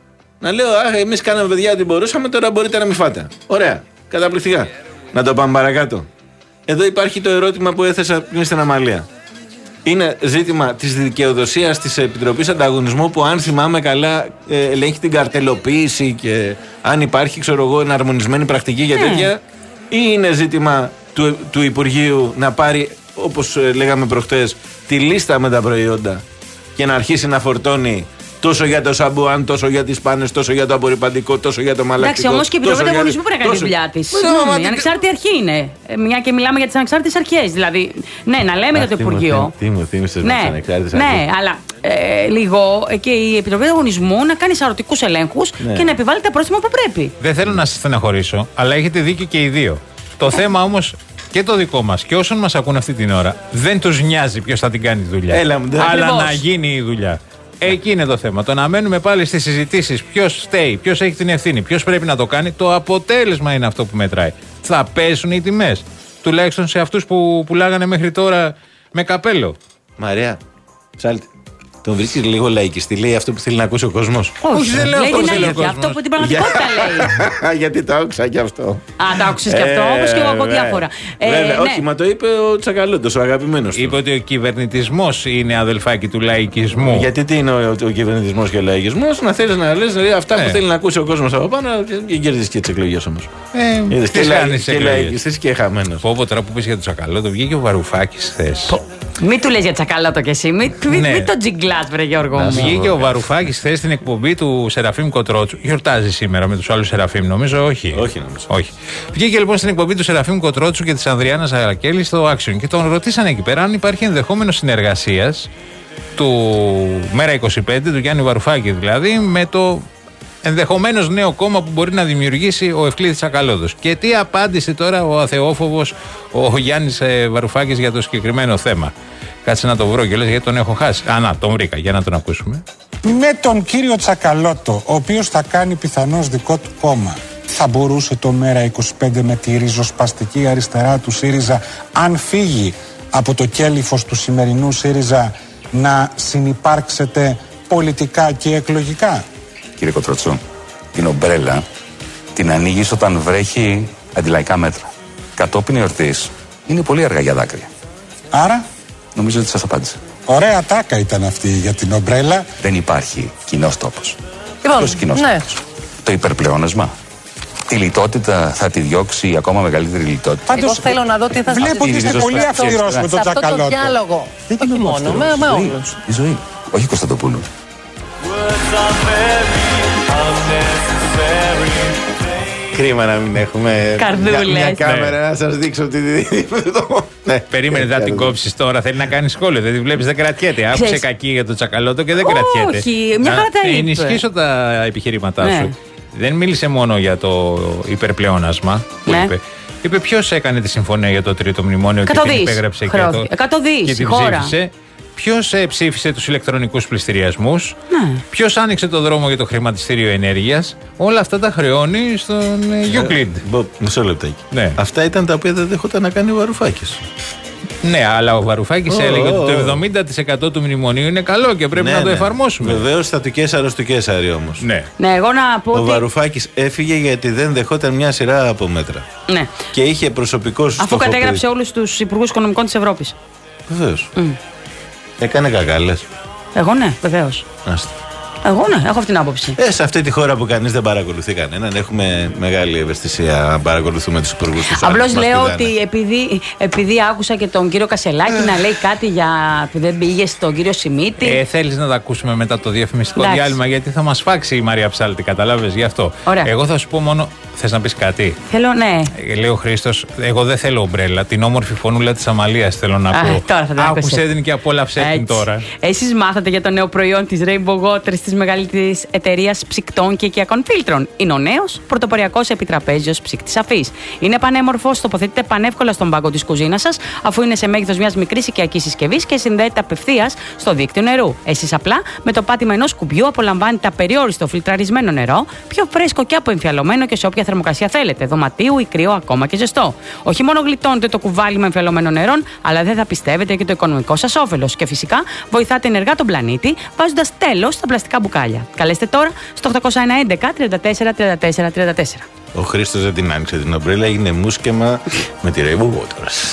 Να λέω, αχ, εμείς κάναμε παιδιά ό,τι μπορούσαμε, τώρα μπορείτε να μην φάτε. Ωραία, καταπληκτικά. Να το πάμε παρακάτω. Εδώ υπάρχει το ερώτημα που έθεσα πριν στην Αμαλία. Είναι ζήτημα της δικαιοδοσίας της Επιτροπής Ανταγωνισμού που, αν θυμάμαι καλά, ε, ελέγχει την καρτελοποίηση και αν υπάρχει, ξέρω εγώ, εναρμονισμένη πρακτική για τέτοια, ή είναι ζήτημα του, του Υπουργείου να πάρει, όπως ε, λέγαμε προχτές, τη λίστα με τα προϊόντα και να αρχίσει να φορτώνει τόσο για το σαμπουάν, τόσο για τις πάνες, τόσο για το απορριπαντικό, τόσο για το μαλακτικό. Εντάξει, όμως και η Επιτροπή Ανταγωνισμού πρέπει να κάνει τη δουλειά της. Η ανεξάρτητη αρχή είναι. Μια και μιλάμε για τις ανεξάρτητες αρχές. Δηλαδή, ναι, να λέμε για το Υπουργείο. Τι μου θύμισες με τις ανεξάρτητες αρχές. Ναι, αλλά ε, λίγο και η Επιτροπή Ανταγωνισμού να κάνει σαρωτικούς ελέγχους ναι. και να επιβάλλει τα πρόστιμα που πρέπει. Δεν θέλω να σας στεναχωρήσω, αλλά έχετε δίκιο και οι δύο. Το θέμα όμως και το δικό μας και όσων μας ακούν αυτή την ώρα, δεν τους νοιάζει ποιος θα την κάνει τη δουλειά. Έλα, αλλά να γίνει η δουλειά. Εκεί είναι το θέμα. Το να μένουμε πάλι στις συζητήσεις ποιος φταίει, ποιος έχει την ευθύνη, ποιος πρέπει να το κάνει, το αποτέλεσμα είναι αυτό που μετράει. Θα πέσουν οι τιμές. Τουλάχιστον σε αυτούς που πουλάγανε μέχρι τώρα με καπέλο. Μαρία, Ψάλτη, τον βρίσκεις λίγο λαϊκιστή, λέει αυτό που θέλει να ακούσει ο κόσμος? Όχι, δεν λέω αυτό που θέλει ο κόσμος. Αυτό που την πραγματικότητα λέει. Γιατί το άκουσα και αυτό. Α, το άκουσες και αυτό, όπως και εγώ από διάφορα. Όχι, μα το είπε ο Τσακαλώτος, ο αγαπημένος του. Είπε ότι ο κυβερνητισμός είναι αδελφάκι του λαϊκισμού. Γιατί τι είναι ο κυβερνητισμός και ο λαϊκισμός? Να θέλεις να λες αυτά που θέλει να ακούσει ο κόσμος από πάνω και κερδίσεις και τις εκλογές όμως. Και λαϊκιστής και χαμένος. Πω πω τώρα που πεις για τον Τσακαλώτο, βγήκε ο Βαρουφάκης χθες. Μην του λες για Τσακαλώτο κι εσύ, μην το τζιγκλάς βρε Γιώργο μου. Βγήκε ο Βαρουφάκης χθες στην εκπομπή του Σεραφείμ Κοτρότσου. Γιορτάζει σήμερα με τους άλλους Σεραφείμ, νομίζω, όχι. Όχι, νομίζω. Όχι. Βγήκε λοιπόν στην εκπομπή του Σεραφείμ Κοτρότσου και της Ανδριάννας Αρακέλη στο Action και τον ρωτήσανε εκεί πέρα αν υπάρχει ενδεχόμενο συνεργασίας του Μέρα είκοσι πέντε, του Γιάννη Βαρουφάκη δηλαδή, με το ενδεχομένως νέο κόμμα που μπορεί να δημιουργήσει ο Ευκλήδης Τσακαλώτος. Και τι απάντησε τώρα ο αθεόφοβος ο Γιάννης Βαρουφάκης για το συγκεκριμένο θέμα? Κάτσε να το βρω και λες γιατί τον έχω χάσει. Α, να, τον βρήκα, για να τον ακούσουμε. Με τον κύριο Τσακαλώτο, ο οποίος θα κάνει πιθανώς δικό του κόμμα, θα μπορούσε το Μέρα είκοσι πέντε με τη ριζοσπαστική αριστερά του ΣΥΡΙΖΑ, αν φύγει από το κέλυφος του σημερινού ΣΥΡΙΖΑ, να συνυπάρξετε πολιτικά και εκλογικά? Κύριε Κοτρότσο, την ομπρέλα την ανοίγεις όταν βρέχει αντιλαϊκά μέτρα. Κατόπιν εορτής είναι πολύ αργά για δάκρυα. Άρα? Νομίζω ότι σας απάντησα. Ωραία τάκα ήταν αυτή για την ομπρέλα. Δεν υπάρχει κοινός τόπος. Λοιπόν, Ποιος κοινός ναι. τόπος? Το υπερπλεόνασμα. Τη λιτότητα θα τη διώξει ακόμα μεγαλύτερη λιτότητα. Πάντως, εγώ θέλω να δω τι θα σας βλέπω ότι είστε πολύ αυστηρός με τον Τσακαλώτο. Σε αυτό το διάλογο. Όχι μόνο, με, με όλους. Η ζωή. Όχι Κωνσταντοπούλου. Κρίμα να μην έχουμε Καρδούλες. μια κάμερα ναι. να σας δείξω τι... ναι. Περίμενε να την κόψεις τώρα, θέλει να κάνει σχόλιο, δεν τη βλέπεις, δεν κρατιέται. Άκουσε κακή για το Τσακαλώτο και δεν κρατιέται. Όχι, μια χαρά τα είπε. Ενισχύσω τα επιχειρήματά ναι. σου. Δεν μίλησε μόνο για το υπερπλεόνασμα που ναι. είπε. Είπε ποιος έκανε τη συμφωνία για το τρίτο μνημόνιο και την υπέγραψε και, το, και την ψήφισε. ποιος ε, ψήφισε τους ηλεκτρονικούς πληστηριασμούς, Ναι. ποιος άνοιξε το δρόμο για το χρηματιστήριο ενέργειας. Όλα αυτά τα χρεώνει στον ε, Euclid. Μπο, μισό λεπτάκι. Ναι. Αυτά ήταν τα οποία δεν δέχονταν να κάνει ο Βαρουφάκης. Ναι, αλλά ο Βαρουφάκης Oh, έλεγε oh, ότι το oh. εβδομήντα τοις εκατό του μνημονίου είναι καλό και πρέπει Ναι, να το ναι. εφαρμόσουμε. Βεβαίως θα του Κέσαρο του Κέσαρι όμως. Ναι. Ναι, εγώ να πω Ο ότι. Βαρουφάκης έφυγε γιατί δεν δεχόταν μια σειρά από μέτρα. Ναι. Και είχε προσωπικό Αφού στοχοποιητή. κατέγραψε όλους τους υπουργούς οικονομικών της Ευρώπης. Βεβαίως. Mm. Έκανε κακάλες. Εγώ ναι, βεβαίως. Άστε. Εγώ ναι, έχω αυτή την άποψη. Ε, σε αυτή τη χώρα που κανείς δεν παρακολουθεί κανέναν, έχουμε μεγάλη ευαισθησία να παρακολουθούμε τους υπουργούς του. Απλώς λέω ότι επειδή, επειδή άκουσα και τον κύριο Κασελάκη να λέει κάτι για που δεν πήγε στον κύριο Σιμίτη. Ε, θέλεις να τα ακούσουμε μετά το διαφημιστικό Εντάξει. διάλειμμα, γιατί θα μας φάξει η Μαρία Ψάλτη, καταλάβες γι' αυτό. Ωραία. Εγώ θα σου πω μόνο. Θες να πεις κάτι? Θέλω, ναι. Ε, λέει ο Χρήστος, εγώ δεν θέλω ομπρέλα. Την όμορφη φωνούλα της Αμαλίας θέλω να Α, πω. τώρα θα την Άκουσε ακούσετε. την και απόλαυσέ την Έτσι. τώρα. Εσείς μάθατε για το νέο προϊόν της Rainbow Waters, της μεγαλύτερης εταιρείας ψυκτών και οικιακών φίλτρων. Είναι ο νέος πρωτοποριακός επιτραπέζιος ψυκτής αφής. Είναι πανέμορφος, τοποθετείται πανεύκολα στον πάγκο της κουζίνας σας, αφού είναι σε μέγεθος μιας μικρής οικιακής συσκευής και συνδέεται απευθείας στο δίκτυο νερού. Εσείς απλά με το πάτημα ενός κουμπιού απολαμβάνετε απεριόριστο φιλτραρισμένο νερό, πιο φρέσκο και αποεμφιαλωμένο και σε όποια θερμοκρασία θέλετε, δωματίου ή κρύο, ακόμα και ζεστό. Όχι μόνο γλιτώνετε το κουβάλι με εμφιαλωμένο νερό, αλλά δεν θα πιστεύετε και το οικονομικό σας όφελος. Και φυσικά βοηθάτε ενεργά τον πλανήτη, βάζοντας τέλος στα πλαστικά μπουκάλια. Καλέστε τώρα στο οκτώ ένα ένα τριάντα τέσσερα τριάντα τέσσερα τριάντα τέσσερα. Ο Χρήστος δεν την άνοιξε την ομπρέλα, έγινε μουσκεμα με τη Rainbow Waters.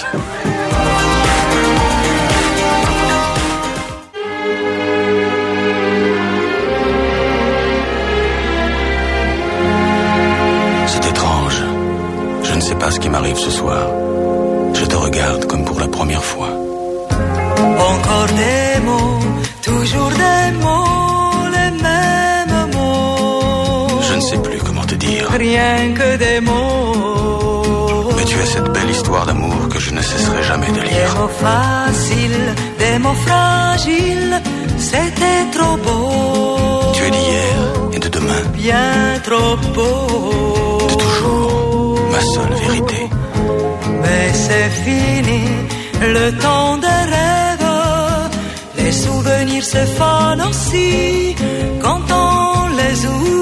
C'est étrange. Je ne sais pas ce qui m'arrive ce soir. Je te regarde comme pour la première fois. Encore des mots, toujours des mots, les mêmes mots. Je ne sais plus comment te dire. Rien que des mots. Mais tu as cette belle histoire d'amour que je ne cesserai jamais de Des lire. mots faciles, des mots fragiles, c'était trop beau. Tu es d'hier et de demain, Bien trop beau. de toujours, ma seule vérité. Mais c'est fini, le temps des rêves. Les souvenirs se fanent aussi quand on les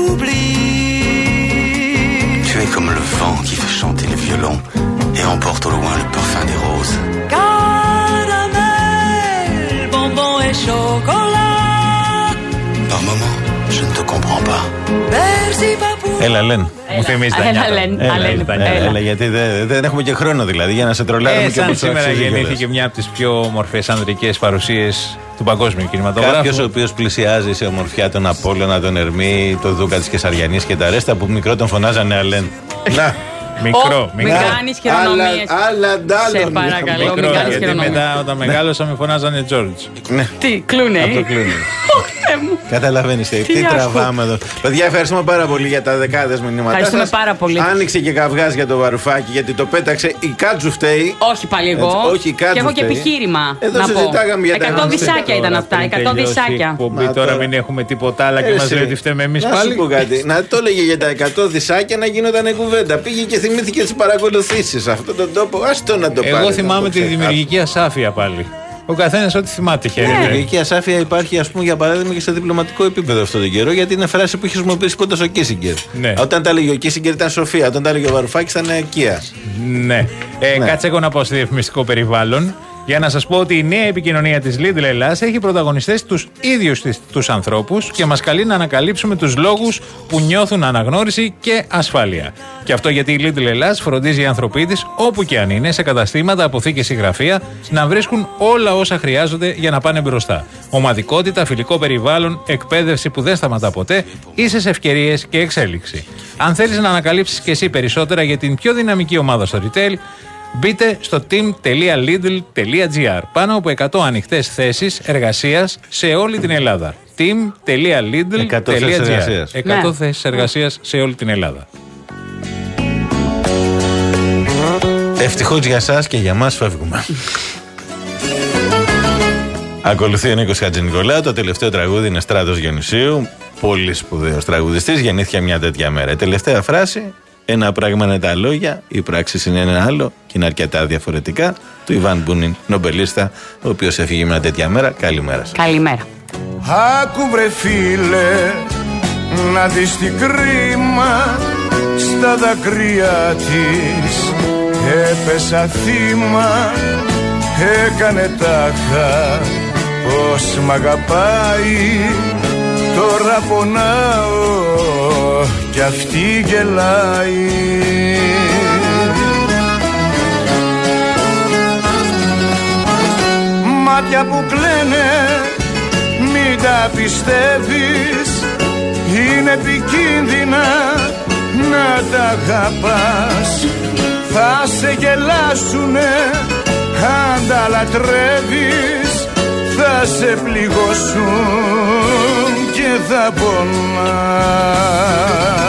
oublie. Tu es comme le vent qui fait chanter les violons et emporte au loin le parfum des roses. Caramel, bonbon et chocolat. Par moments, je ne te comprends pas. Merci papou. Έλα, Λεν. Μου θυμίζει τα Έλα, νιάτα. Λεν, Έλα, Αλέν, έλα, τα έλα. νιάτα. Έλα, γιατί δεν, δεν έχουμε και χρόνο δηλαδή για να σε τρολάρουμε Ε, και σαν που σου σήμερα αξίζει κιόλας. γεννήθηκε μια από τις πιο όμορφες ανδρικές παρουσίες του παγκόσμιου κινηματογράφου. Κάποιος ο οποίος πλησιάζει σε ομορφιά τον Απόλλωνα, τον Ερμή, τον Δούκα της Κεσαριανής και τα ρέστα που μικρό τον φωνάζανε Αλέν. Να! Μικρό, Μην μικρό. κάνεις χειρονομίες. Άλλα ντάλλον. Σε παρακαλώ, μην Μικρό, κάνεις γιατί χειρονομίες. μετά όταν μεγάλωσα με φωνάζανε Τζόρτζ. Ναι. Τι, κλούνε. Από το κλούνι. Θεέ μου. Καταλαβαίνεις τι, τι Τι τραβάμε εδώ. Παιδιά, ευχαριστούμε πάρα πολύ για τα δεκάδες μηνύματά Ευχαριστούμε σας. πάρα πολύ. Άνοιξε και καυγάς για το Βαρουφάκι γιατί το πέταξε. Η Κάτζου φταίει. Όχι πάλι εγώ. Έτσι, όχι, η Κάτζου Και έχω και φταίει. επιχείρημα. Εδώ να πω. συζητάγαμε για τα εκατό γνωστά. δισάκια ήταν αυτά. Πριν εκατό τελειώσει η δισάκια. εκπομπή, Μα τώρα τώρα. μην έχουμε τίποτα άλλα και Ε, μας εσύ. λέει ότι φταίμε εμείς Να πάλι. σου πω κάτι. Να το έλεγε για τα εκατό δισάκια να γίνονταν κουβέντα. Πήγε και θυμήθηκε τις παρακολουθήσεις σε αυτόν τον τόπο. Άστο να το πάρει. Εγώ θυμάμαι τη δημιουργική ασάφεια πάλι. Ο καθένας ό,τι θυμάται Η χαίρεται. δημιουργική ασάφεια υπάρχει, ας πούμε, για παράδειγμα και σε διπλωματικό επίπεδο αυτόν τον καιρό, γιατί είναι φράση που έχει χρησιμοποιήσει πότε ο Κίσιγκερ. Ναι. Όταν τα έλεγε ο Κίσιγκερ ήταν Σοφία, όταν τα έλεγε ο Βαρουφάκης ήταν Κία. Ναι. Ε, Ναι. Κάτσε εγώ να πάω στο διαφημιστικό περιβάλλον για να σας πω ότι η νέα επικοινωνία της Lidl Ελλάς έχει πρωταγωνιστές τους ίδιους τις, τους ανθρώπους και μας καλεί να ανακαλύψουμε τους λόγους που νιώθουν αναγνώριση και ασφάλεια. Και αυτό γιατί η Lidl Ελλάς φροντίζει οι άνθρωποι της, όπου και αν είναι, σε καταστήματα, αποθήκες ή γραφεία, να βρίσκουν όλα όσα χρειάζονται για να πάνε μπροστά. Ομαδικότητα, φιλικό περιβάλλον, εκπαίδευση που δεν σταματά ποτέ, ίσες ευκαιρίες και εξέλιξη. Αν θέλεις να ανακαλύψεις και εσύ περισσότερα για την πιο δυναμική ομάδα στο retail, μπείτε στο team τελεία lidl τελεία gr. Πάνω από εκατό ανοιχτές θέσεις εργασίας σε όλη την Ελλάδα. team τελεία lidl εκατό τελεία θέσεις gr. εργασίας. εκατό Ναι. θέσεις εργασίας σε όλη την Ελλάδα. Ευτυχώς για σας και για μας φεύγουμε. Ακολουθεί ο Νίκος Χατζηνικολάου. Το τελευταίο τραγούδι είναι Στράτος Διονυσίου. Πολύ σπουδαίος τραγουδιστής. Γεννήθηκε μια τέτοια μέρα. Η τελευταία φράση Ένα πράγμα είναι τα λόγια, η πράξη είναι ένα άλλο και είναι αρκετά διαφορετικά. Του Ιβάν Μπούνιν, νομπελίστα, ο οποίος έφυγε μια τέτοια μέρα. Καλημέρα σας. Καλημέρα. Άκου βρε φίλε, να δεις τι κρίμα στα δάκρυα της. Έπεσα θύμα, έκανε τάχα πως μ' αγαπάει. Τώρα πονάω κι αυτή γελάει. Μάτια που κλαίνε μην τα πιστεύεις, είναι επικίνδυνα να τα αγαπάς. Θα σε γελάσουνε αν τα λατρεύεις, θα σε πληγώσουν και θα πονάς.